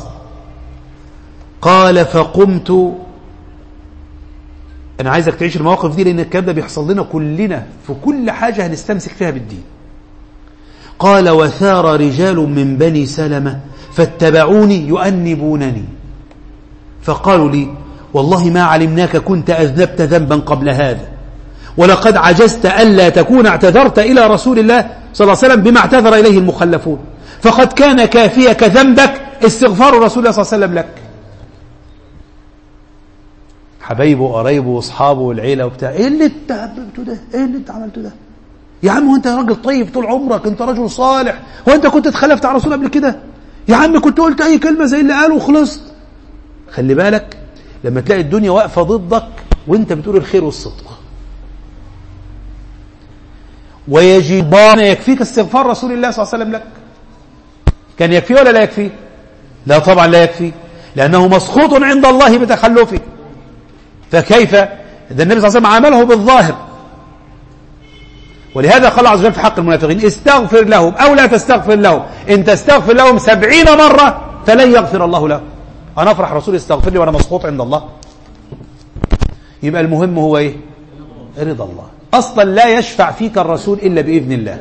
S1: قال فقمت. أنا عايزك تعيش المواقف دي، لأن الكلام ده بيحصل لنا كلنا في كل حاجة هنستمسك فيها بالدين. قال وثار رجال من بني سلمة فاتبعوني يؤنبونني، فقالوا لي والله ما علمناك كنت أذنبت ذنبا قبل هذا، ولقد عجزت ألا تكون اعتذرت إلى رسول الله صلى الله عليه وسلم بما اعتذر إليه المخلفون، فقد كان كافيك ذنبك استغفار رسول الله صلى الله عليه وسلم لك. حبايبه وقرايبه واصحابه والعيله وبتاع، ايه اللي انت عملته ده؟ ايه اللي انت عملته ده يا عم؟ وانت راجل طيب طول عمرك، انت رجل صالح، وانت كنت اتخلفت على الرسول قبل كده يا عم؟ كنت قلت اي كلمه زي اللي قاله وخلصت. خلي بالك لما تلاقي الدنيا واقفه ضدك وانت بتقول الخير والصدق. ويجبان يكفيك استغفار رسول الله صلى الله عليه وسلم لك. كان يكفيه ولا لا يكفيه؟ لا طبعا لا يكفيه، لانه مسخوط عند الله بتخلفه. فكيف؟ ده النبي صلى الله عليه وسلم عامله بالظاهر. ولهذا قال عز وجل في حق المنافقين استغفر لهم أو لا تستغفر لهم، إن تستغفر لهم سبعين مرة فلن يغفر الله لهم. أنا أفرح رسول استغفر لي وأنا مسخوط عند الله. يبقى المهم هو إيه؟ رضا الله. أصلا لا يشفع فيك الرسول إلا بإذن الله.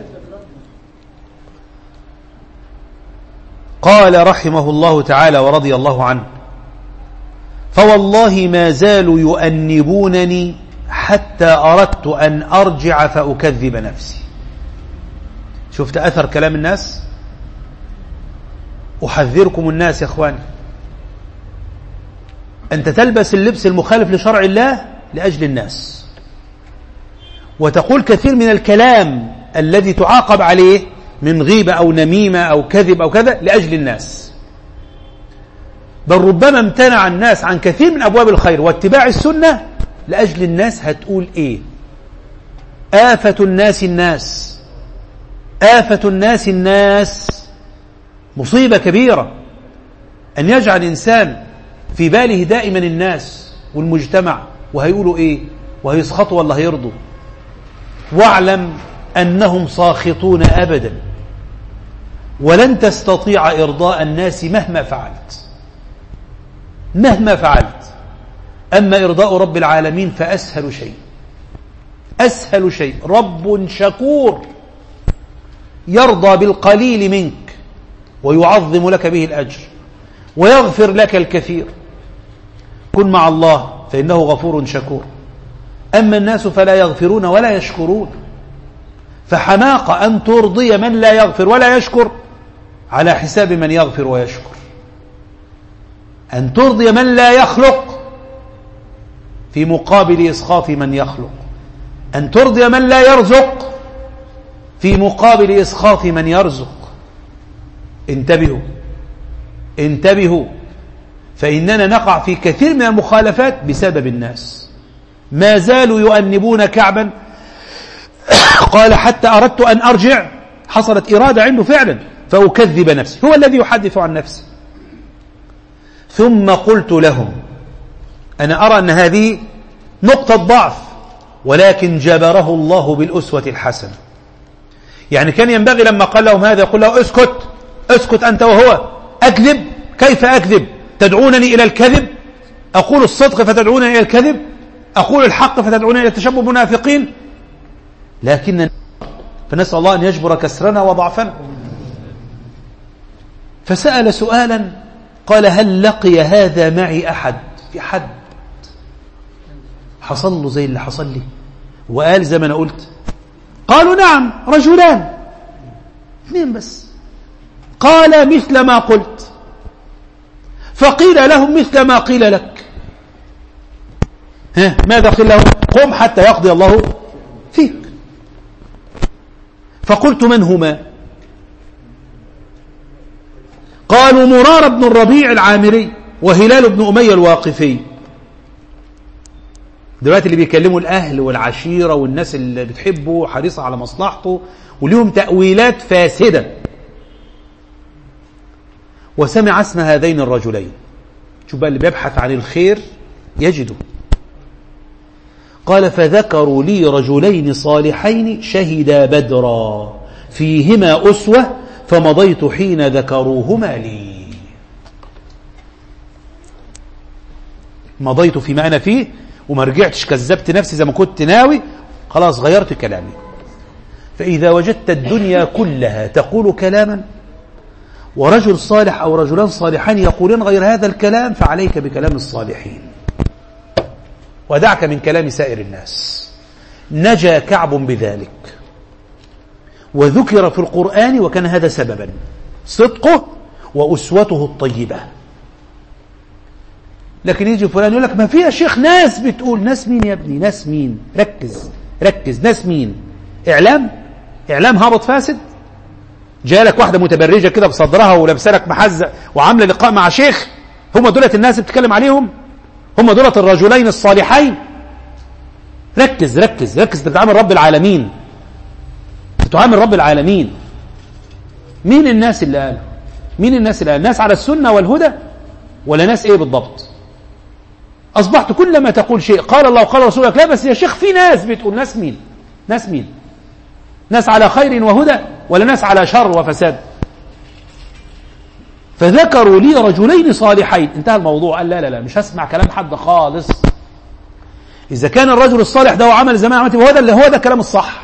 S1: قال رحمه الله تعالى ورضي الله عنه فوالله ما زالوا يؤنبونني حتى أردت أن أرجع فأكذب نفسي. شفت أثر كلام الناس؟ أحذركم الناس يا أخواني، أنت تلبس اللبس المخالف لشرع الله لأجل الناس، وتقول كثير من الكلام الذي تعاقب عليه من غيبة أو نميمة أو كذب أو كذا لأجل الناس، بل ربما امتنع الناس عن كثير من أبواب الخير واتباع السنة لأجل الناس. هتقول إيه؟ آفة الناس الناس، آفة الناس الناس. مصيبة كبيرة أن يجعل إنسان في باله دائما الناس والمجتمع، وهيقولوا إيه وهيسخطوا ولا هيرضوا. واعلم أنهم ساخطون أبدا، ولن تستطيع إرضاء الناس مهما فعلت مهما فعلت. أما إرضاء رب العالمين فأسهل شيء، أسهل شيء. رب شكور يرضى بالقليل منك ويعظم لك به الأجر ويغفر لك الكثير. كن مع الله فإنه غفور شكور. أما الناس فلا يغفرون ولا يشكرون، فحماق أن ترضي من لا يغفر ولا يشكر على حساب من يغفر ويشكر. أن ترضي من لا يخلق في مقابل إسخاط من يخلق، أن ترضي من لا يرزق في مقابل إسخاط من يرزق. انتبهوا انتبهوا، فإننا نقع في كثير من المخالفات بسبب الناس. ما زالوا يؤنبون كعبا. قال حتى أردت أن أرجع، حصلت إرادة عنده فعلا، فأكذب نفسي. هو الذي يحدث عن نفسه. ثم قلت لهم أنا أرى أن هذه نقطة ضعف، ولكن جبره الله بالأسوة الحسنة. يعني كان ينبغي لما قال لهم هذا يقول له اسكت اسكت أنت وهو. أكذب؟ كيف أكذب؟ تدعونني إلى الكذب؟ أقول الصدق فتدعونني إلى الكذب؟ أقول الحق فتدعونني إلى التشبه بالمنافقين؟ لكن فنسأل الله أن يجبر كسرنا وضعفنا. فسأل سؤالا قال هل لقي هذا معي أحد؟ في حد حصل له زي اللي حصل لي؟ وقال زي ما أنا قلت. قالوا نعم رجلان اثنين بس. قال مثل ما قلت. فقيل لهم مثل ما قيل لك. ها ماذا قيل له؟ قم حتى يقضي الله فيك. فقلت من هما؟ قالوا مرار بن الربيع العامري وهلال بن أمية الواقفي. دلوقتي اللي بيكلموا الأهل والعشيرة والناس اللي بتحبه حريصة على مصلحته وليهم تأويلات فاسدة. وسمع اسم هذين الرجلين، شوف بقى اللي بيبحث عن الخير يجده. قال فذكروا لي رجلين صالحين شهدا بدرا فيهما أسوة فمضيت حين ذكروهما لي. مضيت فيما أنا فيه وما رجعتش كذبت نفسي زي ما كنت ناوي، خلاص غيرت كلامي. فإذا وجدت الدنيا كلها تقول كلاما ورجل صالح أو رجلان صالحان يقولون غير هذا الكلام فعليك بكلام الصالحين ودعك من كلام سائر الناس. نجا كعب بذلك وذكر في القرآن وكان هذا سببا صدقه وأسوته الطيبة. لكن يجي فلان يقول لك ما فيها شيخ ناس بتقول. ناس مين يا ابني؟ ناس مين؟ ركز ركز. ناس مين؟ إعلام إعلام هابط فاسد. جالك واحدة متبرجة كده بصدرها ولابسه لك محزق وعاملة لقاء مع شيخ، هم دولة الناس اللي بتتكلم عليهم؟ هم دولة الرجلين الصالحين؟ ركز ركز ركز. تتعامل رب العالمين، تتعامل رب العالمين. مين الناس اللي قالوا؟ مين الناس اللي قالوا؟ ناس على السنة والهدى ولا ناس ايه بالضبط؟ أصبحت كلما تقول شيء قال الله وقال رسولك، لا بس يا شيخ في ناس بتقول. ناس مين؟ ناس مين؟ ناس على خير وهدى ولا ناس على شر وفساد؟ فذكروا لي رجلين صالحين. انتهى الموضوع. قال لا لا لا مش هسمع كلام حد خالص. إذا كان الرجل الصالح ده وعمل زمان عملت هو ده اللي هو ده الكلام الصح.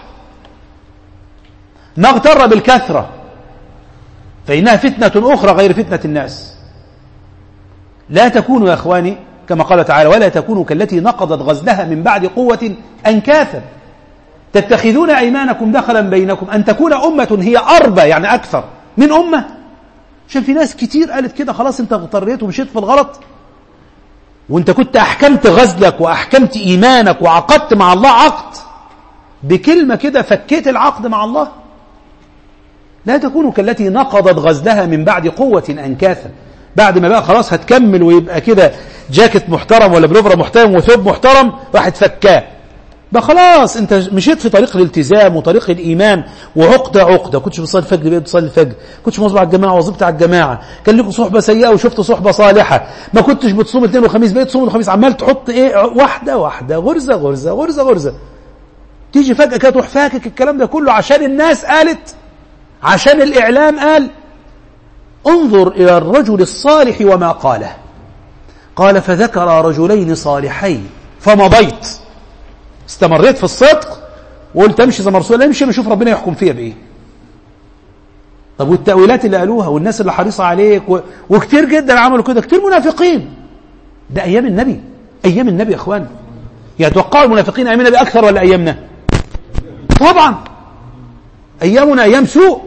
S1: نغتر بالكثرة فإنها فتنة أخرى غير فتنة الناس. لا تكونوا يا أخواني كما قال تعالى ولا تكونوا كالتي نقضت غزلها من بعد قوة أنكاثا تتخذون أيمانكم دخلا بينكم أن تكون أمة هي أربى يعني أكثر من أمة. عشان في ناس كتير قالت كده خلاص انت اغتريت ومشيت في الغلط وانت كنت أحكمت غزلك وأحكمت إيمانك وعقدت مع الله عقد بكلمة كده فكيت العقد مع الله. لا تكونوا كالتي نقضت غزلها من بعد قوة أنكاثا. بعد ما بقى خلاص هتكمل ويبقى كده جاكيت محترم ولا بلوفر محترم وثوب محترم واحد فكاه بقى خلاص انت مشيت في طريق الالتزام وطريق الإيمان وعقدة عقدة. كنتش بتصلي الفجر بقيت بتصلي الفجر، كنتش مواظب على الجماعة وظبت على الجماعة، كان لكم صحبة سيئة وشفت صحبة صالحة، ما كنتش بتصوم الاثنين والخميس بقيت تصوم الخميس، عمال تحط ايه واحدة واحدة غرزة غرزة غرزة غرزة. تيجي فجأة كده تروح فاكك الكلام ده كله عشان الناس قالت، عشان الإعلام قال. انظر إلى الرجل الصالح وما قاله. قال فذكر رجلين صالحين فمضيت، استمريت في الصدق وقلت امشي زي ما رسول الله امشي نشوف ربنا يحكم فيها بايه. طب والتأويلات اللي قالوها والناس اللي حريصة عليك و... وكتير جدا عملوا كده، كتير منافقين. ده ايام النبي، ايام النبي يا اخوان. يتوقعوا المنافقين ايام النبي اكثر ولا ايامنا؟ طبعا ايامنا ايام سوء.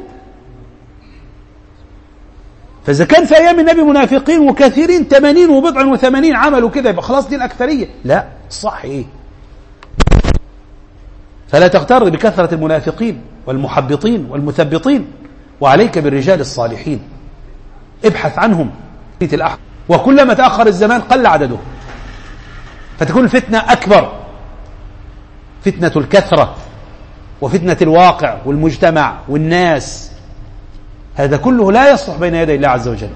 S1: فاذا كان في ايام النبي منافقين وكثيرين ثمانين وبضع وثمانين عملوا كده يبقى خلاص دي الاكثريه. لا الصح ايه؟ فلا تغتر بكثرة المنافقين والمحبطين والمثبطين، وعليك بالرجال الصالحين ابحث عنهم. وكلما تأخر الزمان قل عدده فتكون الفتنة أكبر، فتنة الكثرة وفتنة الواقع والمجتمع والناس. هذا كله لا يصلح بين يدي الله عز وجل،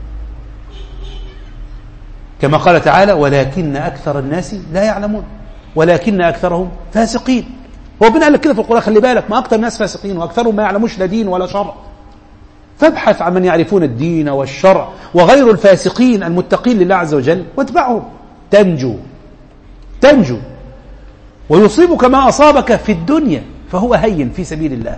S1: كما قال تعالى ولكن أكثر الناس لا يعلمون ولكن أكثرهم فاسقين. هو ربنا قال لك كده في القرآن، خلي بالك ما أكثر الناس فاسقين وأكثرهم ما يعلموش لا دين ولا شرع. فابحث عن من يعرفون الدين والشرع وغير الفاسقين المتقين لله عز وجل واتبعهم تنجو تنجو ويصيبك ما أصابك في الدنيا فهو هين في سبيل الله.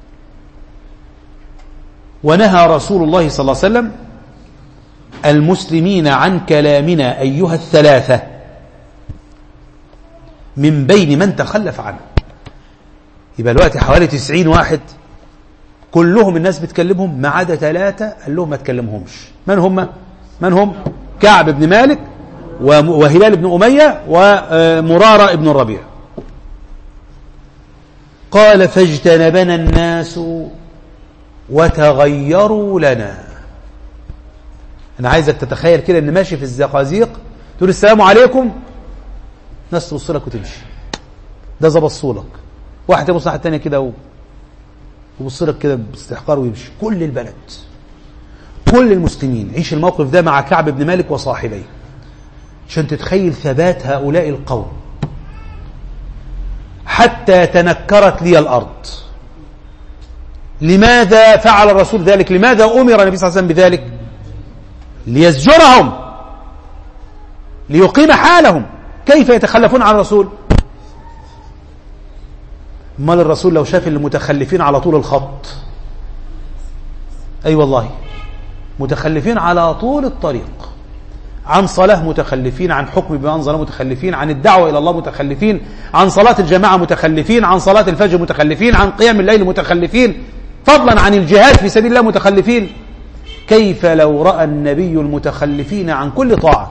S1: ونهى رسول الله صلى الله عليه وسلم المسلمين عن كلامنا أيها الثلاثة من بين من تخلف عنه. يبقى الوقت حوالي تسعين واحد كلهم الناس بتكلمهم ما عدا ثلاثة قال لهم ما تكلمهمش. من هم؟ من هم؟ كعب بن مالك وهلال بن أمية ومرارة بن الربيع. قال فاجتنبنا الناس وتغيروا لنا. أنا عايزك تتخيل كده أن ماشي في الزقازيق تقول السلام عليكم، ناس تبص لك وتمشي، ده زبصوا لك، واحد يبص ناحية التانية كده ويبص لك كده باستحقار ويمشي. كل البلد، كل المسلمين. عيش الموقف ده مع كعب بن مالك وصاحبيه عشان تتخيل ثبات هؤلاء القوم. حتى تنكرت لي الأرض. لماذا فعل الرسول ذلك؟ لماذا أمر النبي صلى الله عليه وسلم بذلك؟ ليزجرهم، ليقيم حالهم. كيف يتخلفون عن الرسول؟ مال الرسول لو شاف المتخلفين على طول الخط، أي أيوة والله، متخلفين على طول الطريق، عن صلاة متخلفين، عن حكم بما أنزل متخلفين، عن الدعوة إلى الله متخلفين، عن صلاة الجماعة متخلفين، عن صلاة الفجر متخلفين، عن قيام الليل متخلفين، فضلا عن الجهاد في سبيل الله متخلفين. كيف لو رأى النبي المتخلفين عن كل طاعة؟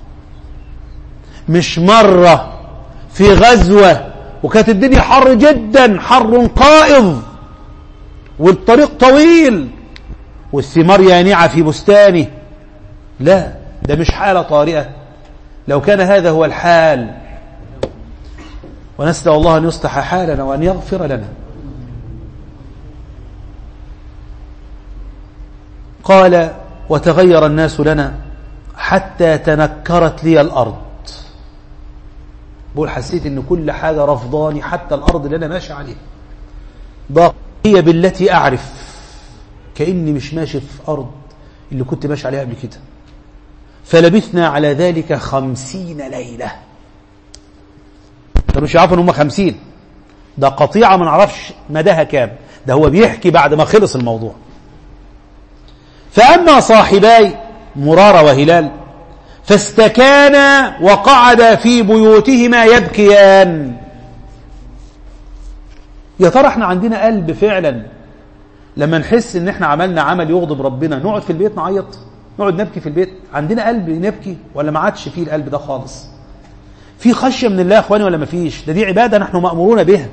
S1: مش مرة في غزوة وكانت الدنيا حر جدا، حر قائض والطريق طويل والثمار يانعة في بستانه، لا، ده مش حالة طارئة. لو كان هذا هو الحال، ونسأل الله أن يصلح حالنا وأن يغفر لنا. قال وتغير الناس لنا حتى تنكرت لي الأرض. بقول حسيت ان كل حاجة رفضاني، حتى الأرض اللي أنا ماشي عليها ضاقت هي بالتي أعرف، كأني مش ماشي في أرض اللي كنت ماشي عليها قبل كده. فلبثنا على ذلك خمسين ليلة. كانوا مش يعرفوا ان هم خمسين، ده قطيعة ما نعرفش مداها كام، ده هو بيحكي بعد ما خلص الموضوع. فأما صاحباي مرارة وهلال فاستكانا وقعدا في بيوتهما يبكيان. يا ترى احنا عندنا قلب فعلا لما نحس ان احنا عملنا عمل يغضب ربنا نقعد في البيت نعيط، نقعد نبكي في البيت؟ عندنا قلب نبكي ولا ما عادش فيه القلب ده خالص؟ في خشية من الله يا اخواني ولا ما فيش؟ ده دي عبادة نحن مأمورون بها.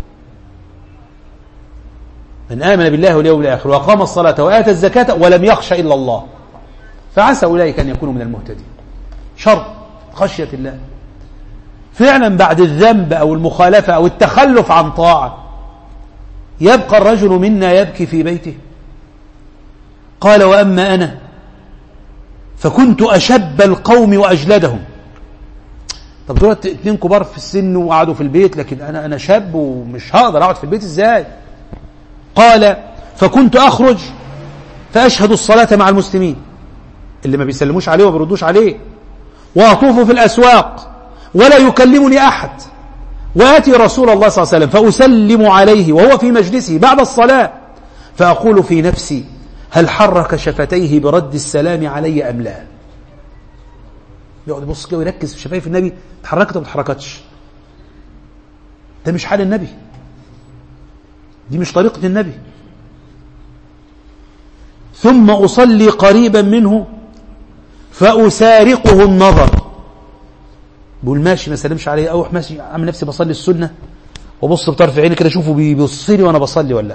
S1: من آمن بالله واليوم الآخر وأقام الصلاة وآتى الزكاة ولم يخش إلا الله فعسى أولئك أن يكونوا من المهتدين. شرط خشية الله. فعلا بعد الذنب أو المخالفة أو التخلف عن طاعة يبقى الرجل منا يبكي في بيته؟ قال وأما أنا فكنت أشب القوم وأجلدهم. طب دول اتنين كبار في السن وقعدوا في البيت، لكن أنا أنا شاب ومش هقدر أقعد في البيت إزاي؟ قال فكنت أخرج فأشهد الصلاة مع المسلمين اللي ما بيسلموش عليه وما بيردوش عليه، وأطوف في الأسواق ولا يكلمني أحد، وآتي رسول الله صلى الله عليه وسلم فأسلم عليه وهو في مجلسه بعد الصلاة، فأقول في نفسي هل حرك شفتيه برد السلام علي أم لا؟ يقعد يبص كده ويركز في شفايف النبي، اتحركت وما اتحركتش. ده مش حال النبي، دي مش طريقة النبي. ثم أصلي قريبا منه فأسارقه النظر. بقول ماشي ما سلمش عليه، أروح ماشي أعمل نفسي بصلي السنة وبص بطرف عيني كده أشوفه بيبصلي وأنا بصلي ولا لا.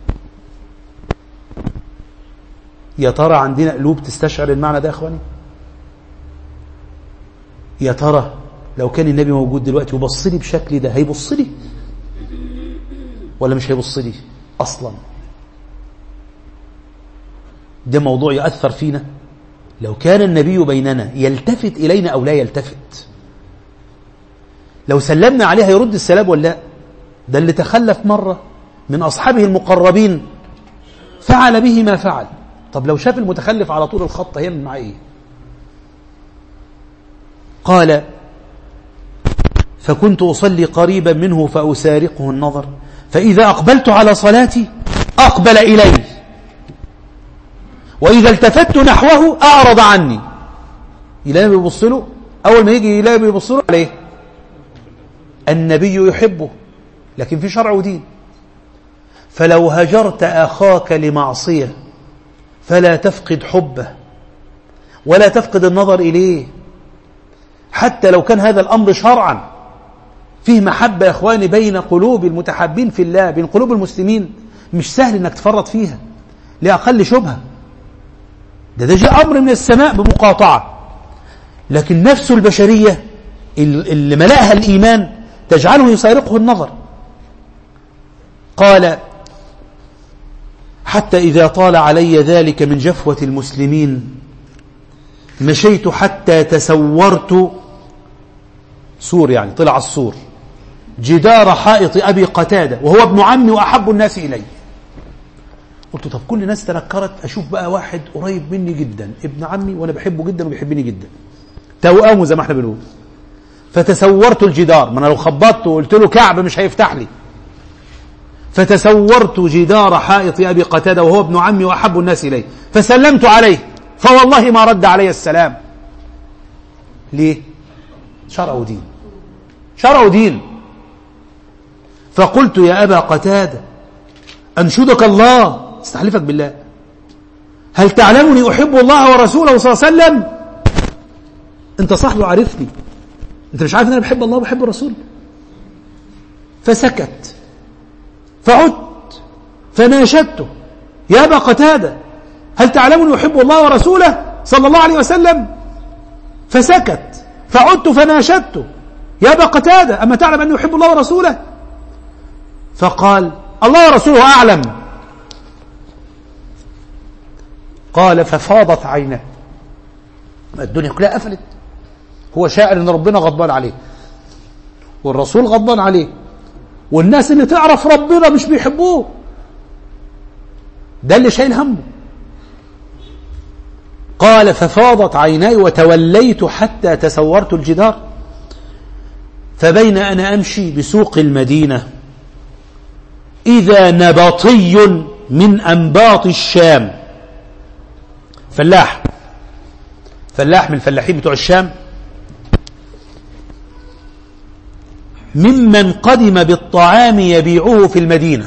S1: يا ترى عندنا قلوب تستشعر المعنى ده يا أخواني؟ يا ترى لو كان النبي موجود دلوقتي وبصلي بشكل ده هيبصلي ولا مش هيبصلي أصلا؟ ده موضوع يأثر فينا. لو كان النبي بيننا يلتفت إلينا أو لا يلتفت، لو سلمنا عليه هيرد السلام ولا لا؟ ده اللي تخلف مرة من أصحابه المقربين فعل به ما فعل. طب لو شاف المتخلف على طول الخط هيعمل معاه ايه؟ قال فكنت أصلي قريبا منه فأسارقه النظر، فإذا أقبلت على صلاتي أقبل إلي، وإذا التفت نحوه أعرض عني. يلاقي بيبص له، أول ما يجي يلاقي بيبص له عليه. النبي يحبه لكن في شرع ودين. فلو هجرت أخاك لمعصية فلا تفقد حبه ولا تفقد النظر إليه. حتى لو كان هذا الأمر شرعا فيه محبة يا إخواني بين قلوب المتحابين في الله، بين قلوب المسلمين، مش سهل أنك تفرط فيها لأقل شبهة. ده ده جاء أمر من السماء بمقاطعة، لكن نفس البشرية اللي ملأها الإيمان تجعله يسارقه النظر. قال: حتى إذا طال علي ذلك من جفوة المسلمين مشيت حتى تسورت، سور يعني طلع السور، جدار حائط أبي قتادة وهو ابن عمي وأحب الناس إلي. قلت طب كل الناس تنكرت، أشوف بقى واحد قريب مني جدا، ابن عمي وأنا بحبه جدا وبيحبني جدا، توأمه زي ما احنا بنقول. فتسورت الجدار، ما أنا لو خبطت وقلت له كعب مش هيفتح لي. فتسورت جدار حائط أبي قتادة وهو ابن عمي وأحب الناس إلي، فسلمت عليه فوالله ما رد علي السلام. ليه؟ شرع دين، شرع دين. فقلت: يا أبا قتادة أنشدك الله، استحلفك بالله، هل تعلمني أحب الله ورسوله صلى الله عليه وسلم؟ أنت صاحبي عارفني، أنت مش عارف أن أنا بحب الله وبحب الرسول؟ فسكت. فعدت فناشدته: يا أبا قتادة هل تعلمني أحب الله ورسوله صلى الله عليه وسلم؟ فسكت. فعدت فناشدته: يا أبا قتادة أما تعلم أني أحب الله ورسوله؟ فقال: الله ورسوله أعلم. قال: ففاضت عيناه، الدنيا كلها قفلت. هو شاعر أن ربنا غضبان عليه والرسول غضبان عليه والناس اللي تعرف ربنا مش بيحبوه، ده اللي شايل همه. قال: ففاضت عيناي وتوليت حتى تسورت الجدار، فبين أنا أمشي بسوق المدينة إذا نبطي من أنباط الشام، فلاح فلاح من الفلاحين بتوع الشام، ممن قدم بالطعام يبيعه في المدينة،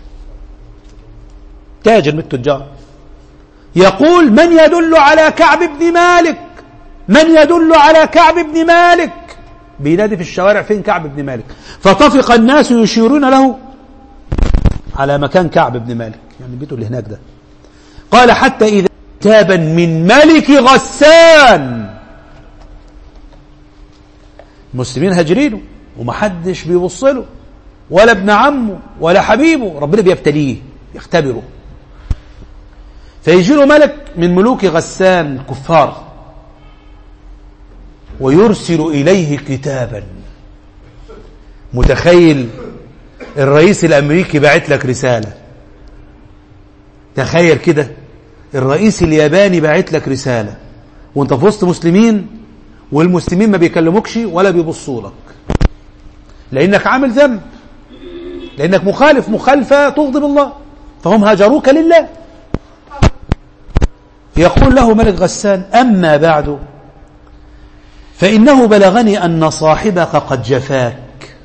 S1: تاجر من التجار، يقول: من يدل على كعب بن مالك، من يدل على كعب بن مالك، بينادي في الشوارع فين كعب بن مالك. فطفق الناس يشيرون له على مكان كعب بن مالك، يعني بيته اللي هناك ده. قال: حتى إذا كتابا من ملك غسان، المسلمين هاجرينه ومحدش بيوصله ولا ابن عمه ولا حبيبه، ربنا بيبتليه يختبره. فيجي له ملك من ملوك غسان الكفار ويرسل إليه كتابا. متخيل الرئيس الأمريكي باعت لك رسالة، تخيل كده الرئيس الياباني باعت لك رسالة وانت في وسط مسلمين، والمسلمين ما بيكلموكش ولا بيبصوا لك لأنك عامل ذنب، لأنك مخالف مخالفة تغضب الله، فهم هاجروك لله. يقول له ملك غسان: أما بعد فإنه بلغني أن صاحبك قد جفاك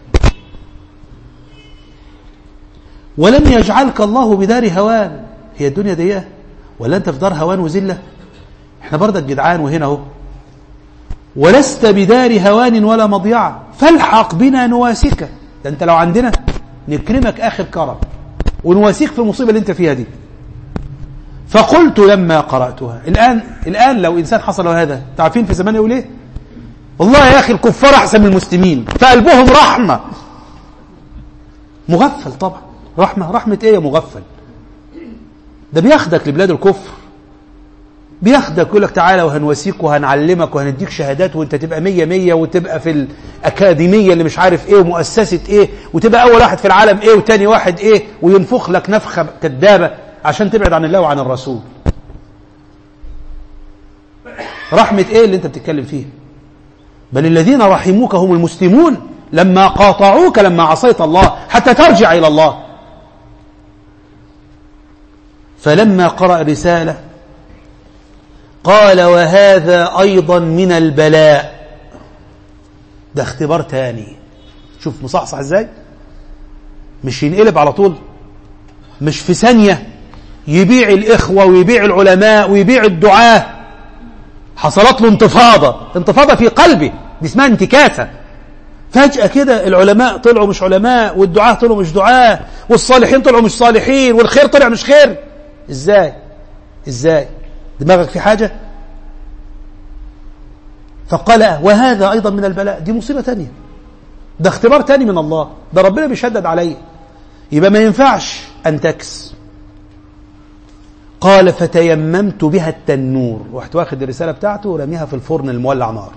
S1: ولم يجعلك الله بدار هوان. هي الدنيا دي ولا أنت في دار هوان وزلة؟ احنا برضك جدعان وهنا اهو، ولست بدار هوان ولا مضيعة، فالحق بنا نواسك. ده انت لو عندنا نكرمك آخر كرم ونواسيك في المصيبة اللي انت فيها دي. فقلت لما قرأتها، الآن الآن لو إنسان حصل له هذا، تعرفين في زمان يقول ايه؟ والله يا أخي الكفار أحسن من المسلمين، فقلبهم رحمة. مغفل طبعا، رحمة رحمة ايه يا مغفل؟ ده بياخدك لبلاد الكفر، بياخدك يقول لك تعالى وهنواسيك وهنعلمك وهنديك شهادات وانت تبقى مية مية وتبقى في الأكاديمية اللي مش عارف ايه ومؤسسة ايه وتبقى أول واحد في العالم ايه وتاني واحد ايه، وينفخ لك نفخة كدابة عشان تبعد عن الله وعن الرسول. رحمة ايه اللي انت بتتكلم فيه؟ بل الذين رحموك هم المسلمون لما قاطعوك لما عصيت الله حتى ترجع إلى الله. فلما قرأ رسالة قال: وهذا أيضا من البلاء. ده اختبار تاني، شوف مصحصح ازاي، مش ينقلب على طول، مش في ثانية يبيع الإخوة ويبيع العلماء ويبيع الدعاة. حصلت له انتفاضة، انتفاضة في قلبه دي اسمها انتكاسة. فجأة كده العلماء طلعوا مش علماء، والدعاة طلعوا مش دعاة، والصالحين طلعوا مش صالحين، والخير طلع مش خير. ازاي ازاي دماغك في حاجة؟ فقال وهذا أيضا من البلاء، دي مصيبة تانية، ده اختبار تاني من الله، ده ربنا بيشدد عليه، يبقى ما ينفعش أن تكس. قال فتيممت بها التنور، رحت واخد الرسالة بتاعته ورميها في الفرن المولع نار.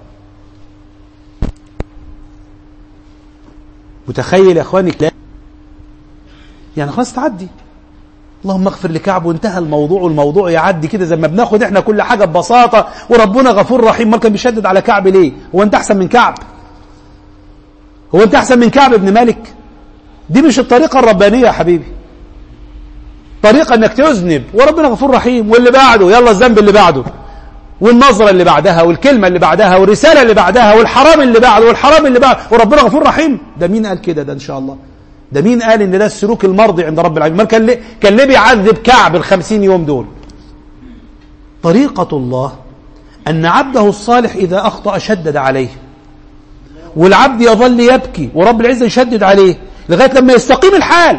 S1: متخيل يا اخواني؟ لا يعني خلاص تعدي، اللهم اغفر لكعب وانتهى الموضوع، والموضوع يعدي كده زي ما بناخد احنا كل حاجة ببساطة، وربنا غفور رحيم. ما كان بيشدد على كعب ليه؟ هو انت احسن من كعب؟ هو انت احسن من كعب ابن مالك؟ دي مش الطريقة الربانية يا حبيبي. طريقة انك تذنب وربنا غفور رحيم، واللي بعده يلا الذنب اللي بعده، والنظرة اللي بعدها، والكلمة اللي بعدها، والرسالة اللي بعدها، والحرام اللي بعده، والحرام اللي بعده، وربنا غفور رحيم. ده مين قال كده؟ ده ان شاء الله ده مين قال ان ده السلوك المرضي عند رب العالمين؟ كان ليه كان ليه بيعذب كعب الخمسين يوم دول؟ طريقة الله ان عبده الصالح اذا اخطأ شدد عليه، والعبد يظل يبكي ورب العزة يشدد عليه لغاية لما يستقيم الحال،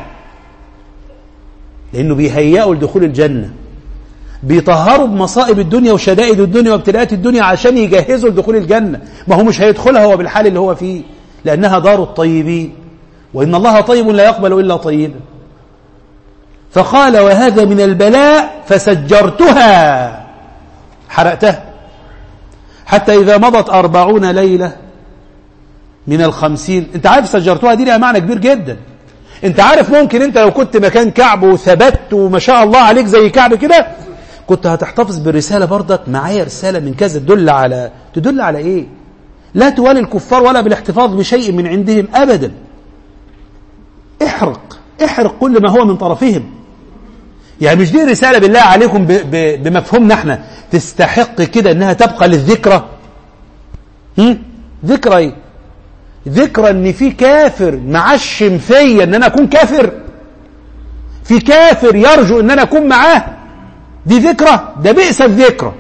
S1: لانه بيهيئه لدخول الجنة، بيطهروا بمصائب الدنيا وشدائد الدنيا وابتلاءات الدنيا عشان يجهزوا لدخول الجنة. ما هو مش هيدخلها هو بالحال اللي هو فيه، لأنها دار الطيبين، وإن الله طيب لا يقبل إلا طيبا. فقال وهذا من البلاء فسجرتها، حرقتها، حتى إذا مضت أربعون ليلة من الخمسين. انت عارف سجرتها دي لها معنى كبير جدا. انت عارف ممكن انت لو كنت مكان كعب وثبت وما شاء الله عليك زي كعب كده، كنت هتحتفظ بالرسالة برضك. معايا رسالة من كذا تدل على تدل على ايه؟ لا توالي الكفار ولا بالاحتفاظ بشيء من عندهم ابدا. احرق احرق كل ما هو من طرفهم. يعني مش دي رسالة بالله عليكم ب ب بمفهومنا احنا تستحق كده انها تبقى للذكرى؟ هم؟ ذكرى ايه؟ ذكرى ان في كافر معشم فيا ان انا اكون كافر، في كافر يرجو ان انا اكون معاه، دي ذكرى؟ ده بئس الذكرى.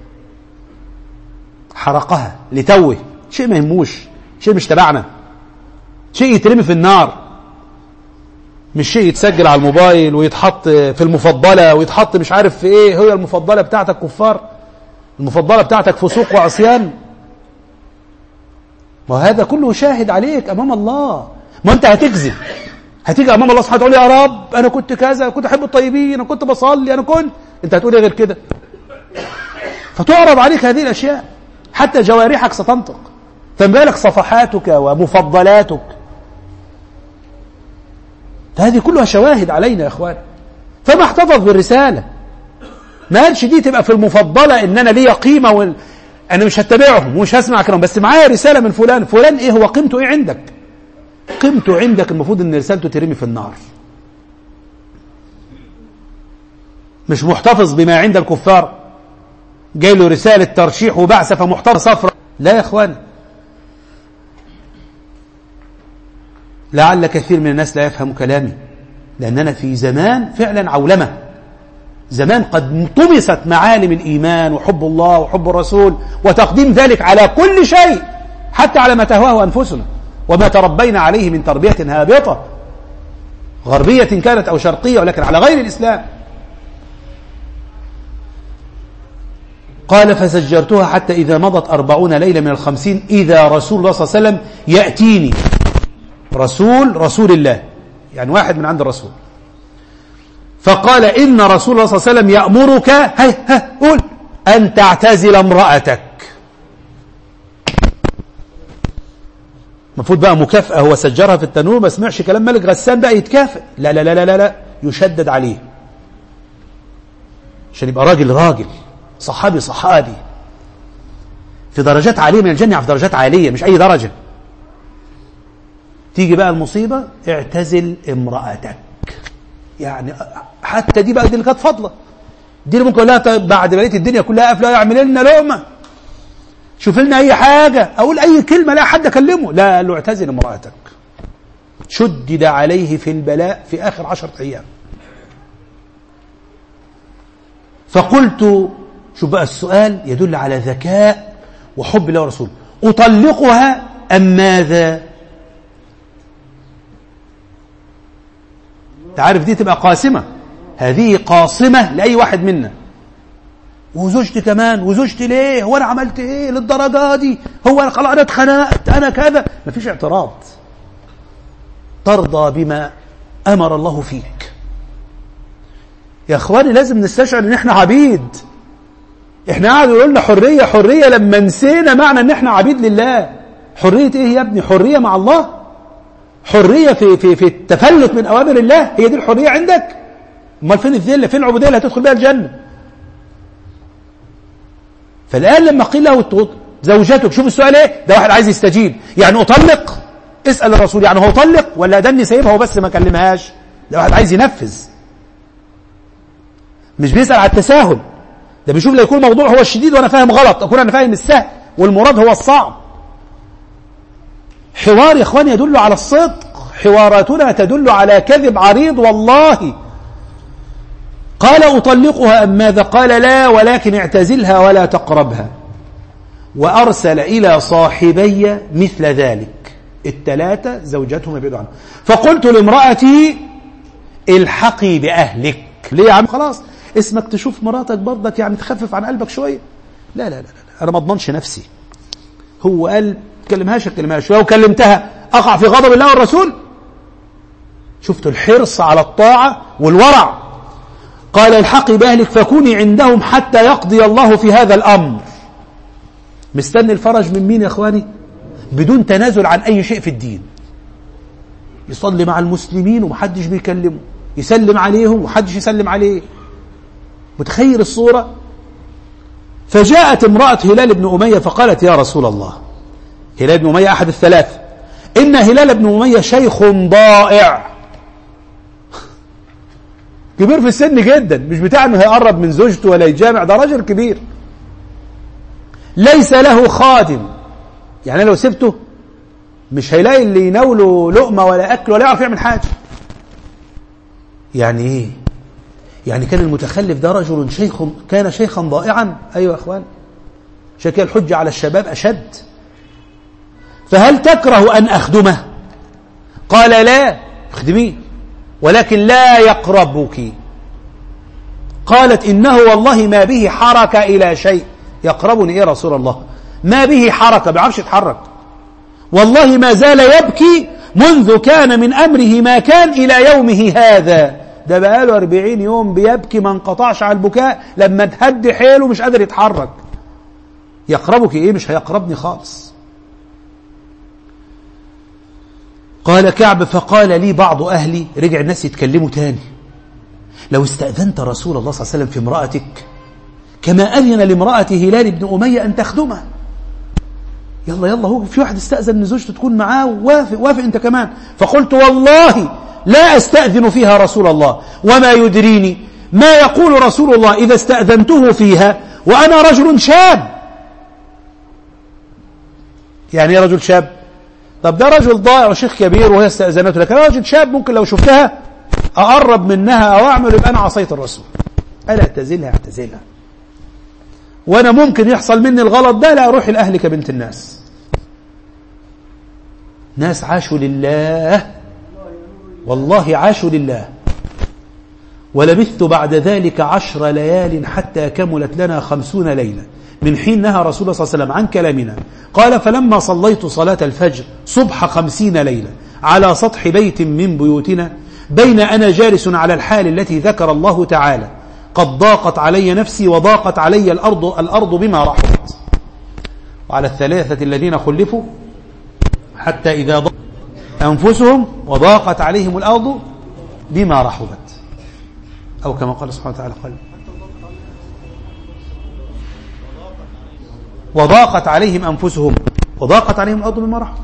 S1: حرقها لتوه، شيء ما يهموش، شيء مش تبعنا، شيء يترمي في النار، مش شيء يتسجل على الموبايل ويتحط في المفضلة ويتحط مش عارف في ايه. هي المفضلة بتاعتك كفار؟ المفضلة بتاعتك فسوق وعصيان؟ وهذا كله شاهد عليك أمام الله. ما أنت هتكذب، هتيجي أمام الله سبحانه وتعالى يا رب أنا كنت كذا، كنت أحب الطيبين، أنا كنت بصلي، أنا كنت، أنت هتقول إيه غير كده؟ فتعرض عليك هذه الأشياء، حتى جوارحك ستنطق، فما بالك صفحاتك ومفضلاتك. هذه كلها شواهد علينا يا إخوان. فما احتفظ بالرسالة، ما قالش دي تبقى في المفضلة إن أنا لي قيمة وال... أنا مش هتبعهم ومش هسمع كلام، بس معايا رسالة من فلان. فلان إيه هو؟ قيمته إيه عندك؟ قيمته عندك المفروض إن رسالته ترمي في النار. مش محتفظ بما عند الكفار، جاي له رسالة ترشيح وبعثة فمحتفظ صفرة. لا يا إخوان، لعل كثير من الناس لا يفهم كلامي، لأننا في زمان فعلا عولمة، زمان قد طمست معالم الإيمان وحب الله وحب الرسول وتقديم ذلك على كل شيء، حتى على ما تهواه أنفسنا وما تربينا عليه من تربية هابطة غربية كانت أو شرقية، ولكن على غير الإسلام. قال فسجرتها حتى إذا مضت أربعون ليلة من الخمسين إذا رسول الله صلى الله عليه وسلم يأتيني. رسول رسول الله، يعني واحد من عند الرسول. فقال إن رسول الله صلى الله عليه وسلم يأمرك هي ها قول أن تعتزل امرأتك. المفروض بقى مكافأة، هو سجرها في التنور ما سمعش كلام ملك غسان بقى يتكافئ، لا لا لا لا لا يشدد عليه عشان يبقى راجل راجل، صحابي صحابي، في درجات عالية من الجنة، في درجات عالية مش أي درجة. تيجي بقى المصيبة اعتزل امرأتك، يعني حتى دي بقى دي اللي كانت فضلة، دي اللي ممكن لها بعد ما لقيت الدنيا كلها قافله يعمل لنا لقمة، شوف لنا أي حاجة، أقول أي كلمة لا حد أكلمه، لا قال له اعتزل امرأتك. شدد عليه في البلاء في آخر عشرة أيام. فقلت، شوف بقى السؤال يدل على ذكاء وحب الله ورسوله، أطلقها أم ماذا؟ تعرف دي تبقى قاسمة، هذه قاصمة لأي واحد منا. وزوجتي كمان، وزوجتي ليه؟ هو أنا عملت إيه للدرجة دي؟ هو أنا خلاص أنا اتخنقت أنا كذا؟ مفيش اعتراض. ترضى بما أمر الله فيك. يا أخواني لازم نستشعر إن إحنا عبيد. إحنا قاعدوا يقول لنا حرية حرية لما نسينا معنى إن إحنا عبيد لله. حرية إيه يا ابني؟ حرية مع الله؟ حرية في في في التفلت من أوامر الله؟ هي دي الحرية عندك؟ أمال فين الذلة؟ فين العبودية اللي هتدخل بها الجنة؟ فالآن لما قيل له زوجتك، شوف السؤال إيه؟ ده واحد عايز يستجيب، يعني أطلق؟ اسأل الرسول، يعني هو طلق ولا دني سايبها وبس ما كلمهاش؟ ده واحد عايز ينفذ، مش بيسأل على التساهل، ده بيشوف لا يكون الموضوع هو الشديد وانا فاهم غلط، اكون انا فاهم السهل والمراد هو الصعب. حوار يا اخوان يدل على الصدق، حواراتنا تدل على كذب عريض والله. قال أطلقها أم ماذا؟ قال لا، ولكن اعتزلها ولا تقربها. وأرسل إلى صاحبي مثل ذلك، الثلاثة زوجاتهم يبعدوا عنه. فقلت لامرأتي الحقي بأهلك. ليه يا عم؟ خلاص اسمك تشوف مراتك برضك يعني تخفف عن قلبك شوية. لا لا لا, لا. أنا ما اضمنش نفسي. هو قال كلمهاش كلمهاش، لو كلمتها أقع في غضب الله والرسول. شفت الحرص على الطاعة والورع. قال الحقي بأهلك فكوني عندهم حتى يقضي الله في هذا الأمر. مستني الفرج من مين يا أخواني؟ بدون تنازل عن أي شيء في الدين. يصلي مع المسلمين ومحدش بيكلمه، يسلم عليهم ومحدش يسلم عليه. متخيل الصورة؟ فجاءت امرأة هلال بن أمية فقالت يا رسول الله، هلال بن أمية أحد الثلاث، إن هلال بن أمية شيخ ضائع، كبير في السن جدا، مش بتاع انه هيقرب من زوجته ولا يجامع، ده راجل كبير، ليس له خادم، يعني لو سبته مش هيلاقي اللي يناوله لقمة ولا أكل ولا يعرف يعمل حاجة. يعني إيه؟ يعني كان المتخلف ده رجل شيخ، كان شيخا ضائعا. أيوة يا أخوان، شكل الحجة على الشباب أشد. فهل تكره أن أخدمه؟ قال لا، اخدميه ولكن لا يقربك. قالت إنه والله ما به حركة إلى شيء. يقربني إيه رسول الله؟ ما به حركة، بيعرفش يتحرك، والله ما زال يبكي منذ كان من أمره ما كان إلى يومه هذا. ده بقاله أربعين يوم بيبكي ما انقطعش على البكاء، لما تهد حيله مش قادر يتحرك. يقربك إيه؟ مش هيقربني خالص. قال كعب فقال لي بعض أهلي، رجع الناس يتكلموا تاني، لو استأذنت رسول الله صلى الله عليه وسلم في امرأتك كما أذن لامرأة هلال بن أمية أن تخدمه. يلا يلا، هو في واحد استأذن ان زوجته تكون معاه، وافق وافق انت كمان. فقلت والله لا أستأذن فيها رسول الله، وما يدريني ما يقول رسول الله إذا استأذنته فيها وأنا رجل شاب. يعني ايه رجل شاب؟ طب ده رجل ضائع وشيخ كبير وهي استأذنته، لكن رجل شاب ممكن لو شفتها أقرب منها أو أعمل يبقى أنا عصيت الرسول. ألا اعتزلها اعتزلها، وأنا ممكن يحصل مني الغلط ده، لا أروح لأهلك بنت الناس. ناس عاشوا لله، والله عاشوا لله. ولبثت بعد ذلك عشر ليال حتى كملت لنا خمسون ليلة من حين نهى رسول الله صلى الله عليه وسلم عن كلامنا. قال فلما صليت صلاة الفجر صبح خمسين ليلة على سطح بيت من بيوتنا، بين أنا جالس على الحال التي ذكر الله تعالى، قد ضاقت علي نفسي وضاقت علي الأرض, الأرض بما رحبت. وعلى الثلاثة الذين خلفوا حتى إذا ضاقت أنفسهم وضاقت عليهم الأرض بما رحبت، أو كما قال سبحانه وتعالى قال وضاقت عليهم أنفسهم وضاقت عليهم الأرض بما رحبت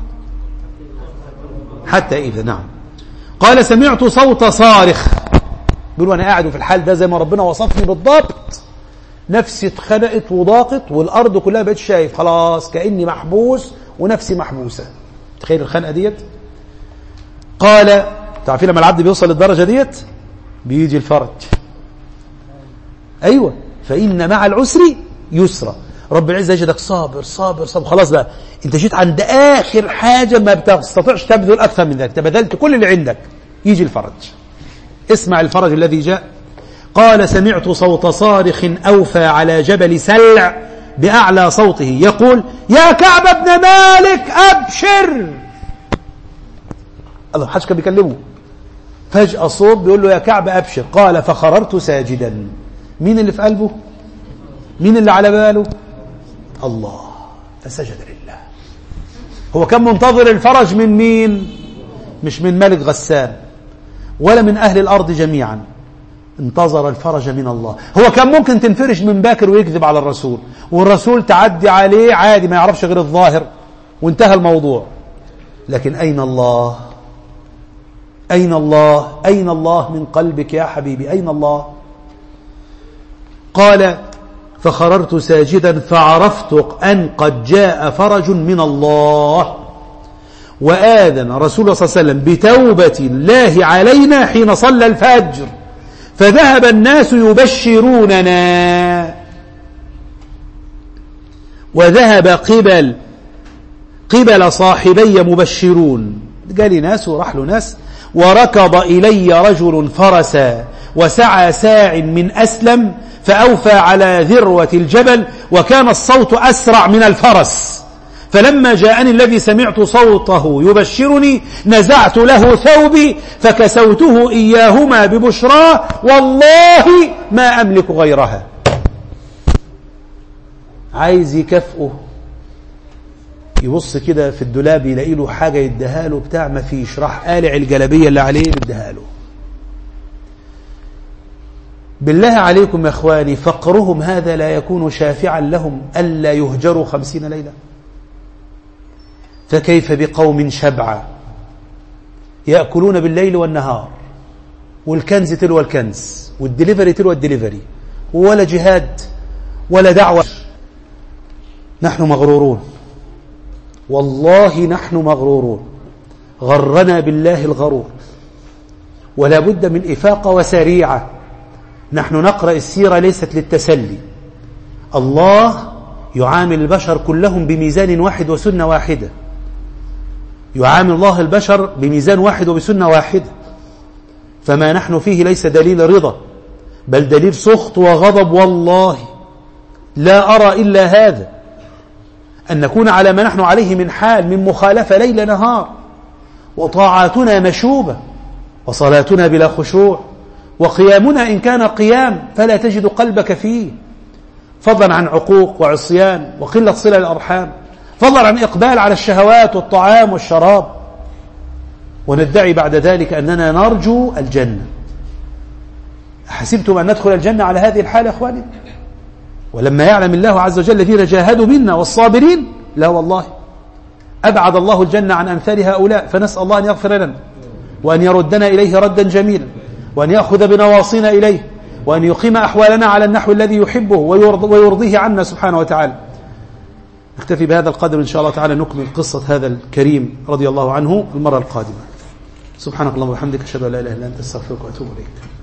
S1: حتى إذا. نعم. قال سمعت صوت صارخ، بيقول أنا قاعد في الحال ده زي ما ربنا وصفني بالضبط، نفسي اتخنقت وضاقت والأرض كلها بقيت شايف خلاص كأني محبوس ونفسي محبوسة. تخيل الخنقة ديت. قال تعرفين لما العبد بيوصل للدرجة ديت بيجي الفرج. أيوة، فإن مع العسر يسرا. رب العزة يجدك صابر صابر صابر، خلاص بقى انت جيت عند آخر حاجة ما بتستطيعش تبذل أكثر من ذلك، تبذلت كل اللي عندك، يجي الفرج. اسمع الفرج الذي جاء. قال سمعت صوت صارخ أوفى على جبل سلع بأعلى صوته يقول يا كعب بن مالك أبشر. الله، حدش كان بيكلمه، فجأة صوت بيقول له يا كعب أبشر. قال فخررت ساجدا. مين اللي في قلبه؟ مين اللي على باله؟ الله. فسجد لله. هو كان منتظر الفرج من مين؟ مش من ملك غسان ولا من أهل الأرض جميعا، انتظر الفرج من الله. هو كان ممكن تنفرج من باكر ويكذب على الرسول، والرسول تعدي عليه عادي ما يعرفش غير الظاهر وانتهى الموضوع. لكن أين الله؟ أين الله؟ أين الله من قلبك يا حبيبي؟ أين الله؟ قال فخررت ساجدا فعرفت أن قد جاء فرج من الله، وآذن رسول الله صلى الله عليه وسلم بتوبة الله علينا حين صلى الفجر، فذهب الناس يبشروننا، وذهب قبل قبل صاحبي مبشرون. قال ناس وراح له ناس. وركض إلي رجل فرسا وسعى ساع من أسلم فأوفى على ذروة الجبل، وكان الصوت أسرع من الفرس، فلما جاءني الذي سمعت صوته يبشرني نزعت له ثوبي فكسوته إياهما ببشراه والله ما أملك غيرها. عايز يكافئه، يبص كده في الدولاب يلاقي له حاجة يديها له بتاع، ما فيش، راح قالع الجلبية اللي عليه يديها له. بالله عليكم يا اخواني، فقرهم هذا لا يكون شافعا لهم ألا يهجروا خمسين ليلة؟ فكيف بقوم شبعا يأكلون بالليل والنهار، والكنز تلو الكنز، والدليفري تلو الدليفري، ولا جهاد ولا دعوة. نحن مغرورون، والله نحن مغرورون، غرنا بالله الغرور، ولا بد من إفاقة وسريعة. نحن نقرأ السيرة ليست للتسلي. الله يعامل البشر كلهم بميزان واحد وسنة واحدة، يعامل الله البشر بميزان واحد وبسنة واحدة. فما نحن فيه ليس دليل رضا، بل دليل سخط وغضب. والله لا أرى إلا هذا، أن نكون على ما نحن عليه من حال من مخالفة ليل نهار، وطاعاتنا مشوبة، وصلاتنا بلا خشوع، وقيامنا إن كان قيام فلا تجد قلبك فيه، فضلا عن عقوق وعصيان وقلة صلة الأرحام، فضلا عن إقبال على الشهوات والطعام والشراب، وندعي بعد ذلك أننا نرجو الجنة. حسبتم أن ندخل الجنة على هذه الحالة يا أخواني؟ ولما يعلم الله عز وجل الذين جاهدوا منا والصابرين، لا والله أبعد الله الجنة عن أمثال هؤلاء. فنسأل الله أن يغفر لنا، وأن يردنا إليه ردا جميلا، وأن يأخذ بنواصينا إليه، وأن يقيم أحوالنا على النحو الذي يحبه ويرضيه عنا سبحانه وتعالى. نكتفي بهذا القدر إن شاء الله تعالى، نكمل قصة هذا الكريم رضي الله عنه المرة القادمة. سبحانك اللهم وبحمدك، أشهد أن لا إله إلا أنت، أستغفرك وأتوب إليك.